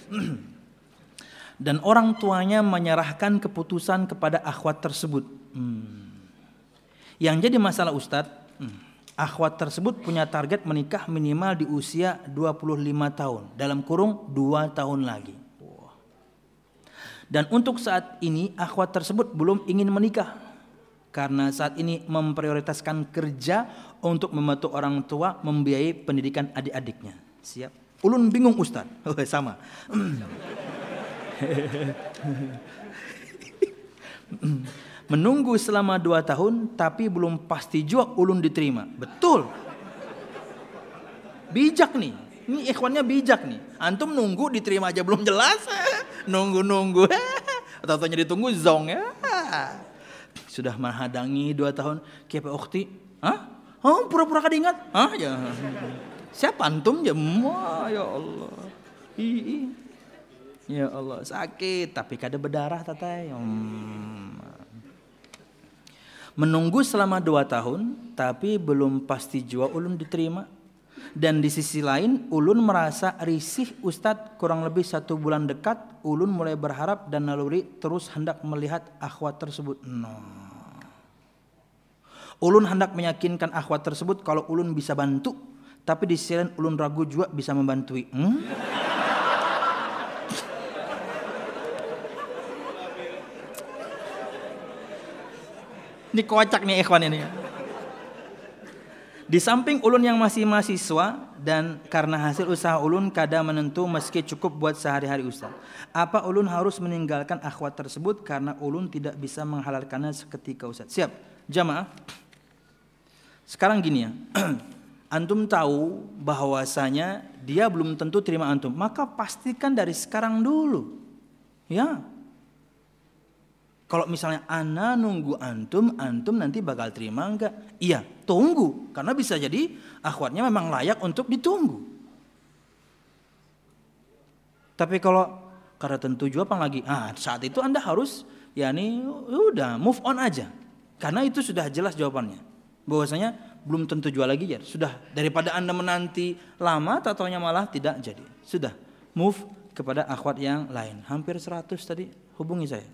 Dan orang tuanya menyerahkan keputusan kepada akhwat tersebut. Hmm. Yang jadi masalah Ustadz, hmm, akhwat tersebut punya target menikah minimal di usia dua puluh lima tahun. Dalam kurung dua tahun lagi. Wow. Dan untuk saat ini akhwat tersebut belum ingin menikah. Karena saat ini memprioritaskan kerja untuk membantu orang tua membiayai pendidikan adik-adiknya. Siap? Ulun bingung Ustadz. Oh, sama. Menunggu selama dua tahun tapi belum pasti juga ulun diterima. Betul. Bijak nih. Ini ikhwannya bijak nih. Antum nunggu diterima aja belum jelas. Nunggu-nunggu. Atau-taunya ditunggu zong ya. Sudah menghadangi dua tahun. Kiapa ukhti? Hah? Oh, pura-pura kada ingat? Hah? Ya. Siapa antum? Ya, ya Allah. Ih. Ya Allah, sakit tapi kada berdarah tatai. Hmm. Menunggu selama dua tahun tapi belum pasti jua ulun diterima. Dan di sisi lain ulun merasa risih Ustadz, kurang lebih satu bulan dekat ulun mulai berharap dan naluri terus hendak melihat akhwat tersebut. No. Ulun hendak meyakinkan akhwat tersebut kalau ulun bisa bantu, tapi di sisi lain ulun ragu juga bisa membantui. Hmm? Ini kocak nih ikhwan ini. Di samping ulun yang masih mahasiswa dan karena hasil usaha ulun kada menentu meski cukup buat sehari-hari Ustaz. Apa ulun harus meninggalkan akhwat tersebut karena ulun tidak bisa menghalalkannya seketika Ustaz? Siap. Jamaah. Sekarang gini ya. Antum tahu bahwasanya dia belum tentu terima antum. Maka pastikan dari sekarang dulu. Ya. Kalau misalnya ana nunggu antum, antum nanti bakal terima enggak? Iya, tunggu. Karena bisa jadi akhwatnya memang layak untuk ditunggu. Tapi kalau kada tentu juga apa lagi? Ah, saat itu Anda harus yakni udah move on aja. Karena itu sudah jelas jawabannya. Bahwasanya belum tentu juga lagi ya. Sudah daripada Anda menanti lama tataunya malah tidak jadi. Sudah move kepada akhwat yang lain. Hampir seratus tadi hubungi saya.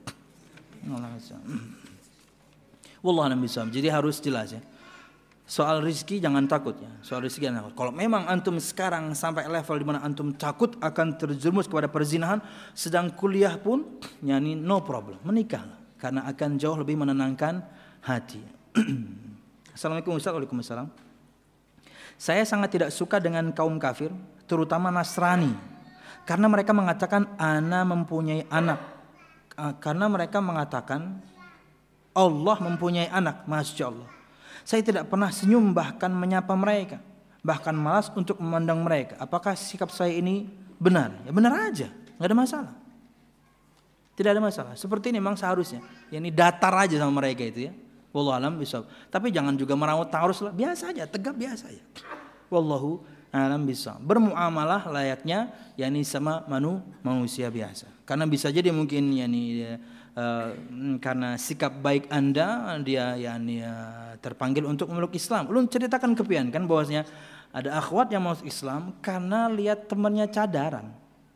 Wallahualam bisawab. Jadi harus jelas ya. Soal rezeki jangan takut ya. Soal rezeki jangan takut. Kalau memang antum sekarang sampai level di mana antum takut akan terjerumus kepada perzinahan, sedang kuliah pun, yani no problem, menikahlah. Karena akan jauh lebih menenangkan hati. Assalamualaikum Ustaz. Waalaikumsalam. Saya sangat tidak suka dengan kaum kafir, terutama Nasrani, karena mereka mengatakan ana mempunyai anak. Karena mereka mengatakan Allah mempunyai anak, Masya Allah. Saya tidak pernah senyum bahkan menyapa mereka, bahkan malas untuk memandang mereka. Apakah sikap saya ini benar? Ya benar aja, nggak ada masalah. Tidak ada masalah. Seperti ini memang seharusnya. Ya ini datar aja sama mereka itu ya. Wallahu alam bisawab. Tapi jangan juga merawat taurus lah. Biasa aja, tegap biasa aja. Wallahu alam bisawab. Bermuamalah layaknya yakni sama manu manusia biasa. Karena bisa jadi mungkin yakni uh, karena sikap baik Anda dia yakni uh, terpanggil untuk memeluk Islam. Ulun ceritakan kepian kan bahwasanya ada akhwat yang masuk Islam karena lihat temannya cadaran.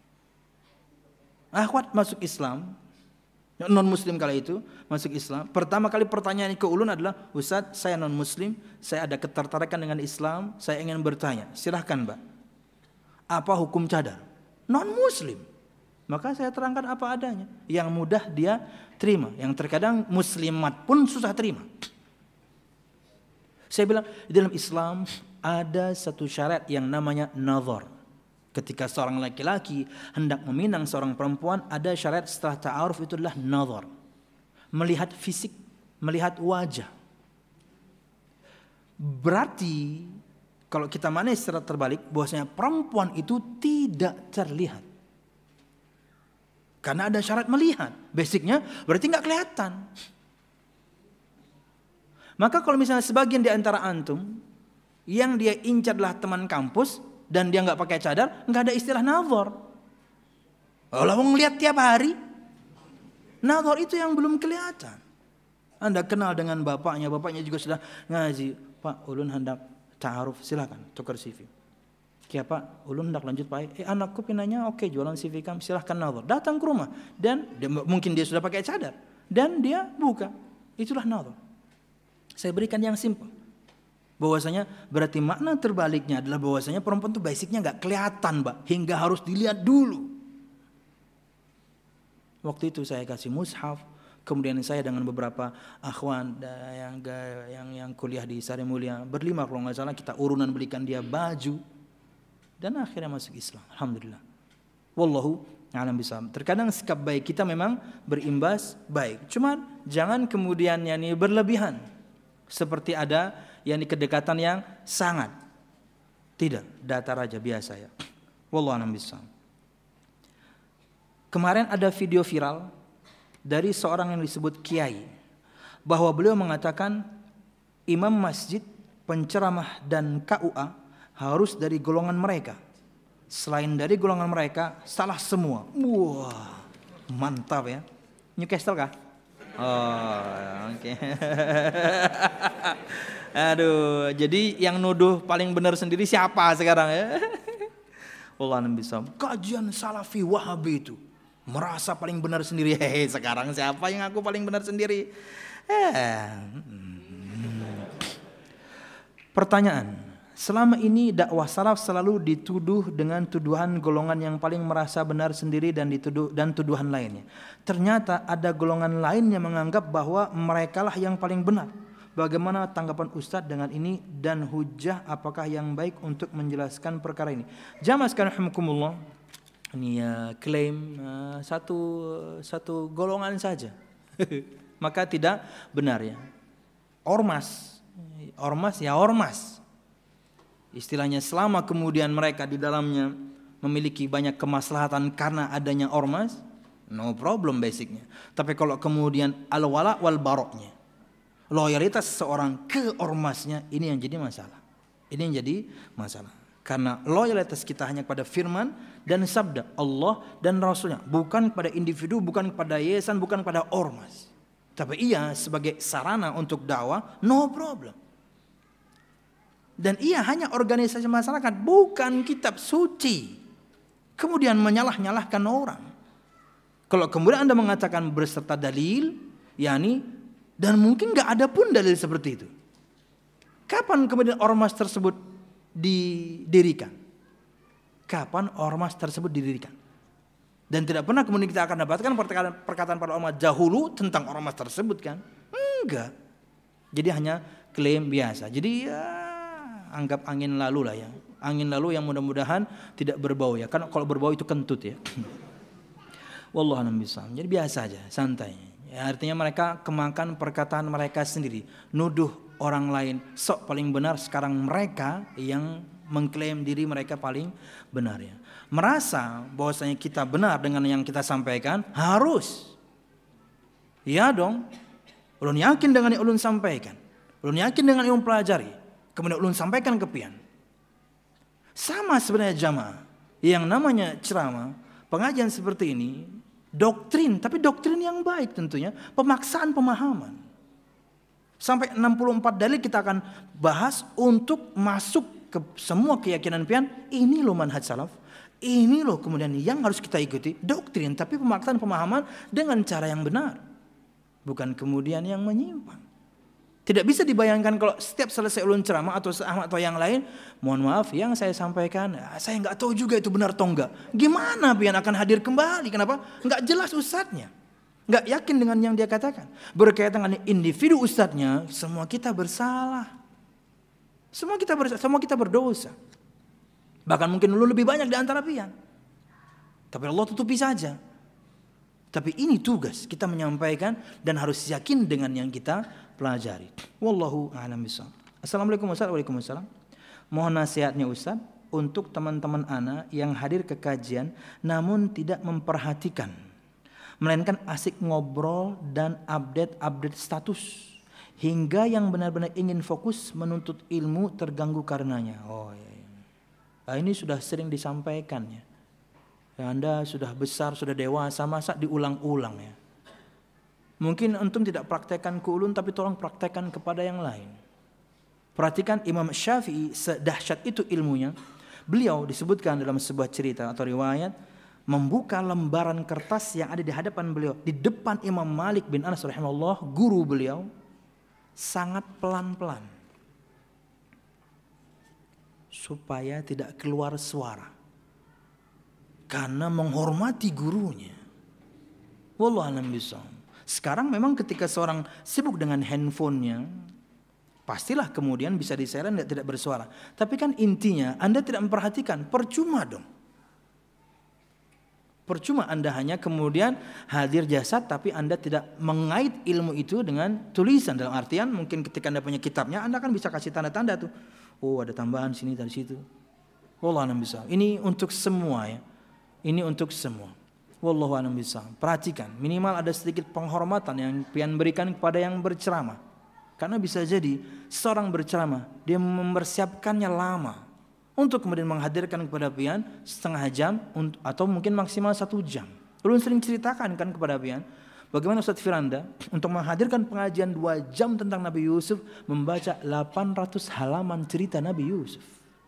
Akhwat masuk Islam, non muslim kala itu masuk Islam. Pertama kali pertanyaan ke ulun adalah, Ustaz, saya non muslim, saya ada ketertarikan dengan Islam, saya ingin bertanya. Silahkan Mbak, apa hukum cadar? Non muslim. Maka saya terangkan apa adanya. Yang mudah dia terima, yang terkadang muslimat pun susah terima. Saya bilang di dalam Islam ada satu syarat yang namanya nazar. Ketika seorang laki-laki hendak meminang seorang perempuan, ada syarat setelah ta'aruf, itu adalah nazar. Melihat fisik, melihat wajah. Berarti kalau kita maknai secara terbalik, bahwasanya perempuan itu tidak terlihat. Karena ada syarat melihat. Basicnya berarti nggak kelihatan. Maka kalau misalnya sebagian di antara antum yang dia incar adalah teman kampus dan dia nggak pakai cadar, nggak ada istilah nazar. Kalau mau ngelihat tiap hari, nazar itu yang belum kelihatan. Anda kenal dengan bapaknya, bapaknya juga sudah ngaji. Pak, ulun hendak ta'aruf, silakan tukar C V. Ya Pak, ulun hendak lanjut Pak. Eh anakku pinanya oke jualan C V kamu, silahkan nazar. Datang ke rumah dan dia, mungkin dia sudah pakai cadar dan dia buka. Itulah nazar. Saya berikan yang simpel. Bahwasanya berarti makna terbaliknya adalah bahwasanya perempuan itu basicnya nggak kelihatan, Mbak, hingga harus dilihat dulu. Waktu itu saya kasih mushaf, kemudian saya dengan beberapa akhwan yang yang yang kuliah di Sari Mulia berlima kalau nggak salah, kita urunan belikan dia baju. Dan akhirnya masuk Islam, alhamdulillah. Wallahu a'lam bishawab. Terkadang sikap baik kita memang berimbas baik. Cuman jangan kemudian yani berlebihan. Seperti ada yani kedekatan yang sangat. Tidak, datar aja biasa ya. Wallahu a'lam bishawab. Kemarin ada video viral dari seorang yang disebut kiai, bahwa beliau mengatakan imam masjid, penceramah dan K U A harus dari golongan mereka. Selain dari golongan mereka, salah semua. Wah, mantap ya. Newcastle kah? Oh, oke. Okay. Aduh, jadi yang nuduh paling benar sendiri siapa sekarang ya? Allah nambisam. Kajian Salafi Wahabi itu merasa paling benar sendiri. Hehe, sekarang siapa yang aku paling benar sendiri? Eh. Pertanyaan. Selama ini dakwah salaf selalu dituduh dengan tuduhan golongan yang paling merasa benar sendiri dan dituduh dan tuduhan lainnya. Ternyata ada golongan lain yang menganggap bahwa merekalah yang paling benar. Bagaimana tanggapan Ustadz dengan ini dan hujah apakah yang baik untuk menjelaskan perkara ini? Jamaah sekalian rahimakumullah. Ini ya klaim uh, satu satu golongan saja. Maka tidak benar ya. Ormas. Ormas ya ormas. Istilahnya selama kemudian mereka di dalamnya memiliki banyak kemaslahatan karena adanya ormas, no problem basicnya. Tapi kalau kemudian al-wala wal baroknya, loyalitas seseorang ke ormasnya, ini yang jadi masalah. Ini yang jadi masalah. Karena loyalitas kita hanya pada firman dan sabda Allah dan Rasulnya, bukan pada individu, bukan pada yayasan, bukan pada ormas. Tapi ia sebagai sarana untuk dakwah, no problem. Dan ia hanya organisasi masyarakat, bukan kitab suci. Kemudian menyalah-nyalahkan orang. Kalau kemudian Anda mengatakan berserta dalil, yakni dan mungkin nggak ada pun dalil seperti itu. Kapan kemudian ormas tersebut didirikan? Kapan ormas tersebut didirikan? Dan tidak pernah kemudian kita akan dapatkan perkataan, perkataan para ulama dahulu tentang ormas tersebut kan? Enggak. Jadi hanya klaim biasa. Jadi ya anggap angin lalu lah ya. Angin lalu yang mudah-mudahan tidak berbau ya. Karena kalau berbau itu kentut ya. Wallahu a'lam bishawab. Jadi biasa aja, santai. Ya, artinya mereka kemakan perkataan mereka sendiri. Nuduh orang lain sok paling benar, sekarang mereka yang mengklaim diri mereka paling benar ya. Merasa bahwasanya kita benar dengan yang kita sampaikan, harus. Ya dong. Ulun yakin dengan yang ulun sampaikan. Ulun yakin dengan yang ulun pelajari. Kemudian ulun sampaikan ke pian. Sama sebenarnya jamaah. Yang namanya ceramah, pengajian seperti ini, doktrin, tapi doktrin yang baik tentunya, pemaksaan pemahaman. Sampai enam puluh empat dalil kita akan bahas untuk masuk ke semua keyakinan pian. Ini loh manhaj salaf. Ini loh kemudian yang harus kita ikuti, doktrin, tapi pemaksaan pemahaman dengan cara yang benar. Bukan kemudian yang menyimpang. Tidak bisa dibayangkan kalau setiap selesai ulun ceramah atau Ahmad atau yang lain, mohon maaf yang saya sampaikan, saya nggak tahu juga itu benar atau enggak. Gimana pian akan hadir kembali? Kenapa? Nggak jelas ustadznya, nggak yakin dengan yang dia katakan. Berkaitan dengan individu ustadznya, semua kita bersalah, semua kita bersalah, semua kita berdosa. Bahkan mungkin dulu lebih banyak di antara pian. Tapi Allah tutupi saja. Tapi ini tugas kita menyampaikan dan harus yakin dengan yang kita pelajari. Wallahu a'lam bishawab. Assalamualaikum warahmatullahi wabarakatuh. Mohon nasihatnya Ustaz untuk teman-teman ana yang hadir ke kajian namun tidak memperhatikan melainkan asik ngobrol dan update-update status. Hingga yang benar-benar ingin fokus menuntut ilmu terganggu karenanya. Oh iya, iya. Nah, ini sudah sering disampaikan ya. Ya, Anda sudah besar, sudah dewasa, masa diulang-ulang ya. Mungkin antum tidak praktekkan ke ulun, tapi tolong praktekkan kepada yang lain. Perhatikan Imam Syafi'i, sedahsyat itu ilmunya. Beliau disebutkan dalam sebuah cerita atau riwayat, membuka lembaran kertas yang ada di hadapan beliau, di depan Imam Malik bin Anas rahimahullah, guru beliau, sangat pelan-pelan. Supaya tidak keluar suara. Karena menghormati gurunya. Wallahu a'lam bishawab. Sekarang memang ketika seorang sibuk dengan handphonenya, pastilah kemudian bisa diseret dan tidak bersuara. Tapi kan intinya Anda tidak memperhatikan, percuma dong. Percuma Anda hanya kemudian hadir jasad tapi Anda tidak mengait ilmu itu dengan tulisan. Dalam artian mungkin ketika Anda punya kitabnya, Anda kan bisa kasih tanda-tanda tuh. Oh ada tambahan sini dari situ. Wallahu a'lam bishawab. Ini untuk semua ya. Ini untuk semua. Wallahu a'lam bishawab. Perhatikan, minimal ada sedikit penghormatan yang pian berikan kepada yang berceramah. Karena bisa jadi seorang berceramah, dia mempersiapkannya lama untuk kemudian menghadirkan kepada pian setengah jam atau mungkin maksimal satu jam. Lalu sering ceritakan kan kepada pian, bagaimana Ustaz Firanda untuk menghadirkan pengajian dua jam tentang Nabi Yusuf membaca delapan ratus halaman cerita Nabi Yusuf.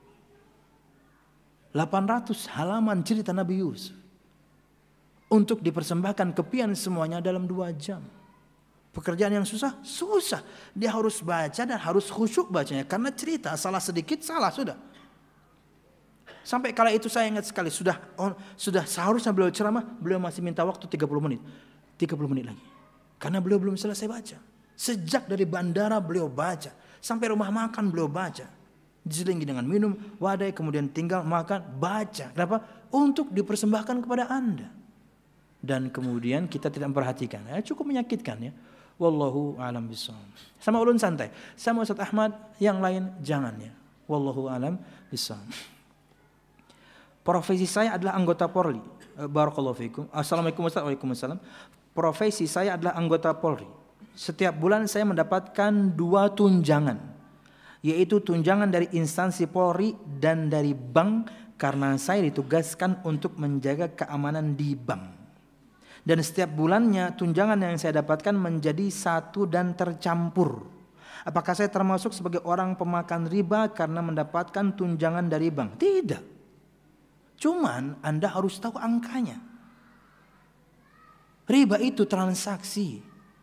delapan ratus halaman cerita Nabi Yusuf. Untuk dipersembahkan ke pian semuanya dalam dua jam. Pekerjaan yang susah? Susah. Dia harus baca dan harus khusyuk bacanya. Karena cerita, salah sedikit, salah sudah. Sampai kala itu saya ingat sekali. Sudah oh, sudah seharusnya beliau ceramah, beliau masih minta waktu tiga puluh menit. tiga puluh menit lagi. Karena beliau belum selesai baca. Sejak dari bandara beliau baca. Sampai rumah makan beliau baca. Diselingi dengan minum, wadai, kemudian tinggal makan, baca. Kenapa? Untuk dipersembahkan kepada Anda. Dan kemudian kita tidak memperhatikan. Ya, cukup menyakitkan ya. Wallahu a'lam bishawab. Sama ulun santai. Sama Ustaz Ahmad, yang lain jangan ya. Wallahu a'lam bishawab. Profesi saya adalah anggota Polri. Barakallahu fikum. Assalamualaikum Ustaz. Waalaikumsalam. Profesi saya adalah anggota Polri. Setiap bulan saya mendapatkan dua tunjangan. Yaitu tunjangan dari instansi Polri dan dari bank. Karena saya ditugaskan untuk menjaga keamanan di bank. Dan setiap bulannya tunjangan yang saya dapatkan menjadi satu dan tercampur. Apakah saya termasuk sebagai orang pemakan riba karena mendapatkan tunjangan dari bank? Tidak. Cuman Anda harus tahu angkanya. Riba itu transaksi.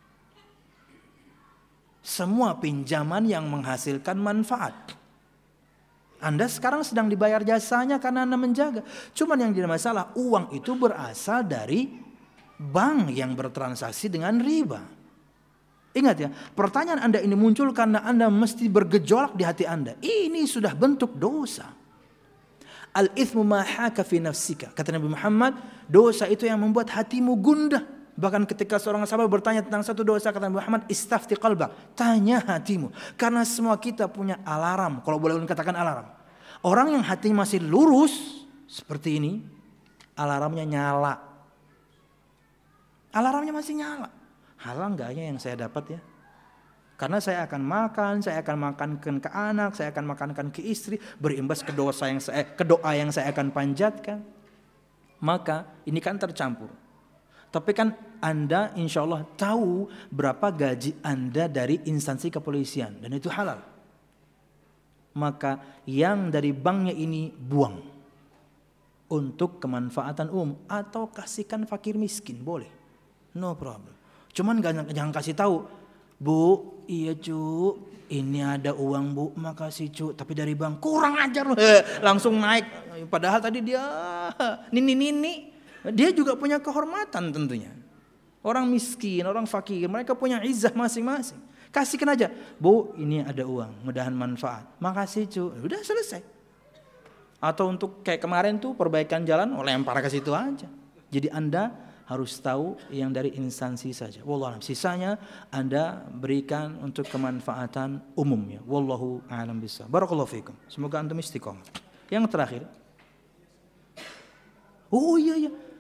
Semua pinjaman yang menghasilkan manfaat. Anda sekarang sedang dibayar jasanya karena Anda menjaga. Cuman yang jadi masalah, uang itu berasal dari bank yang bertransaksi dengan riba. Ingat ya, pertanyaan Anda ini muncul karena Anda mesti bergejolak di hati Anda. Ini sudah bentuk dosa. Al-ithmu ma haka fi nafsika. Kata Nabi Muhammad, dosa itu yang membuat hatimu gundah. Bahkan ketika seorang sahabat bertanya tentang satu dosa, kata Nabi Muhammad, istafti qalbak. Tanya hatimu. Karena semua kita punya alarm. Kalau boleh dikatakan alarm. Orang yang hatinya masih lurus seperti ini, alarmnya nyala. Alarmnya masih nyala. Halal enggaknya yang saya dapat ya? Karena saya akan makan, saya akan makankan ke anak, saya akan makankan ke istri, berimbas ke dosa yang saya, ke doa yang saya akan panjatkan. Maka ini kan tercampur. Tapi kan Anda insya Allah tahu berapa gaji Anda dari instansi kepolisian. Dan itu halal. Maka yang dari banknya ini buang. Untuk kemanfaatan umum. Atau kasihkan fakir miskin, boleh. No problem. Cuman gak, jangan kasih tahu, Bu, iya cu, ini ada uang bu, makasih cu, tapi dari bank kurang ajar loh, langsung naik. Padahal tadi dia nini nini, dia juga punya kehormatan tentunya. Orang miskin, orang fakir, mereka punya izzah masing-masing. Kasihkan aja, Bu, ini ada uang, mudahan manfaat. Makasih cu, udah selesai. Atau untuk kayak kemarin tuh perbaikan jalan, oh lempar ke situ aja. Jadi Anda harus tahu yang dari instansi saja. Wallahu a'lam. Sisanya Anda berikan untuk kemanfaatan umum ya. Wallahu a'lam bishawab. Barakallahu fikum. Semoga antum istiqomah. Yang terakhir. Oh iya iya.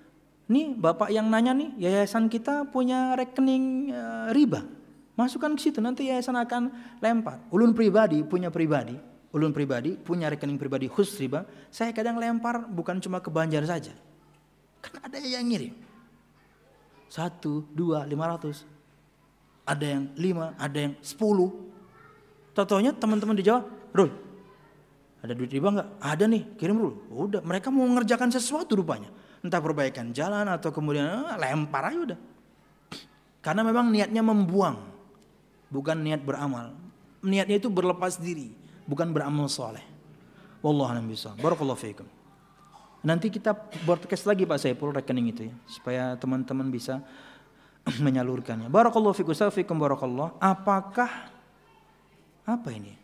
nih bapak yang nanya nih, yayasan kita punya rekening uh, riba. Masukkan ke situ, nanti yayasan akan lempar. Ulun pribadi punya pribadi, ulun pribadi punya rekening pribadi khusus riba. Saya kadang lempar bukan cuma ke Banjar saja. Kan ada yang ngirim. Satu, dua, lima ratus. Ada yang lima, ada yang sepuluh. Totonya teman-teman dijawab, Rul, ada duit riba nggak? Ada nih, kirim Rul. Udah, mereka mau mengerjakan sesuatu rupanya. Entah perbaikan jalan atau kemudian ah, lempar aja udah. Karena memang niatnya membuang, bukan niat beramal. Niatnya itu berlepas diri, bukan beramal soleh. Wallahu a'lam bishawab. Barakallahu fiikum. Nanti kita broadcast lagi Pak Saiful rekening itu ya, supaya teman-teman bisa menyalurkannya. Barakallahu fiikum, fiikum barakallah. Apakah apa ini?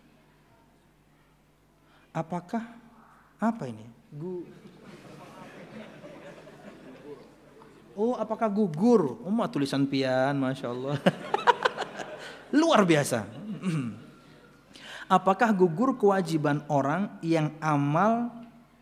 Apakah apa ini? Gu Oh, apakah gugur? Oh, tulisan pian, masya Allah. Luar biasa. Apakah gugur kewajiban orang yang amal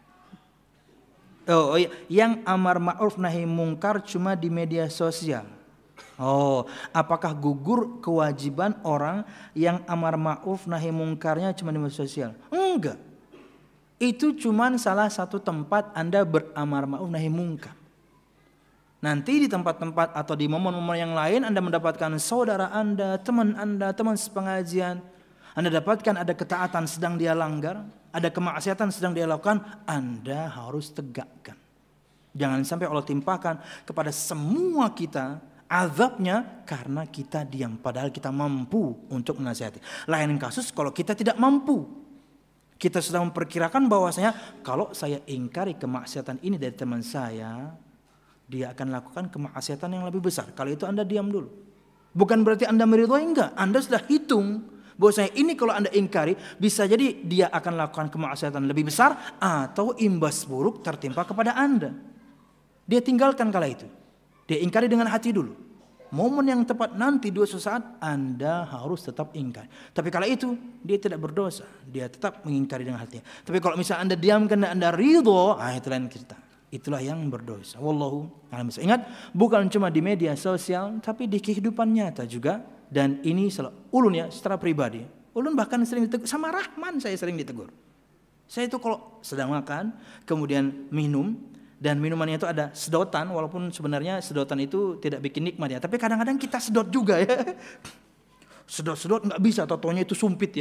Oh, yang amar ma'ruf nahi mungkar cuma di media sosial? Oh, apakah gugur kewajiban orang yang amar ma'ruf nahi mungkarnya cuma di media sosial? Enggak. Itu cuma salah satu tempat Anda beramar ma'ruf nahi mungkar. Nanti di tempat-tempat atau di momen-momen yang lain Anda mendapatkan saudara Anda, teman Anda, teman sepengajian. Anda dapatkan ada ketaatan sedang dia langgar, ada kemaksiatan sedang dia lakukan, Anda harus tegakkan. Jangan sampai Allah timpakan kepada semua kita azabnya karena kita diam, padahal kita mampu untuk menasihati. Lain kasus kalau kita tidak mampu. Kita sudah memperkirakan bahwasanya kalau saya ingkari kemaksiatan ini dari teman saya, dia akan lakukan kemaksiatan yang lebih besar. Kalau itu Anda diam dulu. Bukan berarti Anda meridhoi, enggak. Anda sudah hitung bahwasanya ini kalau Anda ingkari bisa jadi dia akan lakukan kemaksiatan lebih besar atau imbas buruk tertimpa kepada Anda. Dia tinggalkan kala itu. Dia ingkari dengan hati dulu. Momen yang tepat nanti dua saat Anda harus tetap ingkari. Tapi kala itu dia tidak berdosa, dia tetap mengingkari dengan hatinya. Tapi kalau misalnya Anda diam karena Anda ridho, ah itu lain cerita. Itulah yang berdosa. Wallahu a'lam. Ingat, bukan cuma di media sosial, tapi di kehidupan nyata juga. Dan ini ulun ya secara pribadi. Ulun bahkan sering ditegur, sama Rahman saya sering ditegur. Saya itu kalau sedang makan, kemudian minum, dan minumannya itu ada sedotan, walaupun sebenarnya sedotan itu tidak bikin nikmat ya. Tapi kadang-kadang kita sedot juga ya. Sedot-sedot nggak bisa, totonya itu sumpit ya.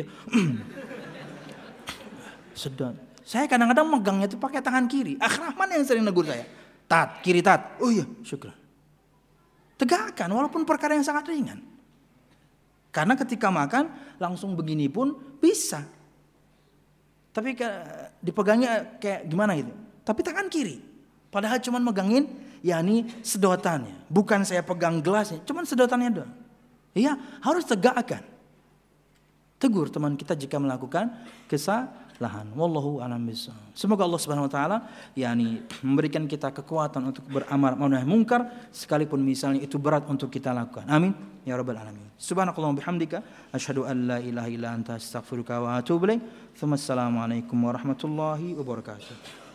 Sedot. Saya kadang-kadang megangnya itu pakai tangan kiri. Ah, Rahman yang sering negur saya. Tat, kiri tat. Oh iya, syukur. Tegakkan walaupun perkara yang sangat ringan. Karena ketika makan langsung begini pun bisa. Tapi dipegangnya kayak gimana gitu. Tapi tangan kiri. Padahal cuman megangin yakni sedotannya. Bukan saya pegang gelasnya, cuman sedotannya doang. Iya, harus tegakkan. Tegur teman kita jika melakukan kesalahan. Wallahu a'lam bishawab. Semoga Allah Subhanahu wa taala yakni memberikan kita kekuatan untuk beramar ma'ruf nahi munkar sekalipun misalnya itu berat untuk kita lakukan. Amin ya rabbal alamin. Subhanakallahumma bihamdika asyhadu an la ilaha illa anta astaghfiruka wa atubu ilaik. Assalamualaikum warahmatullahi wabarakatuh.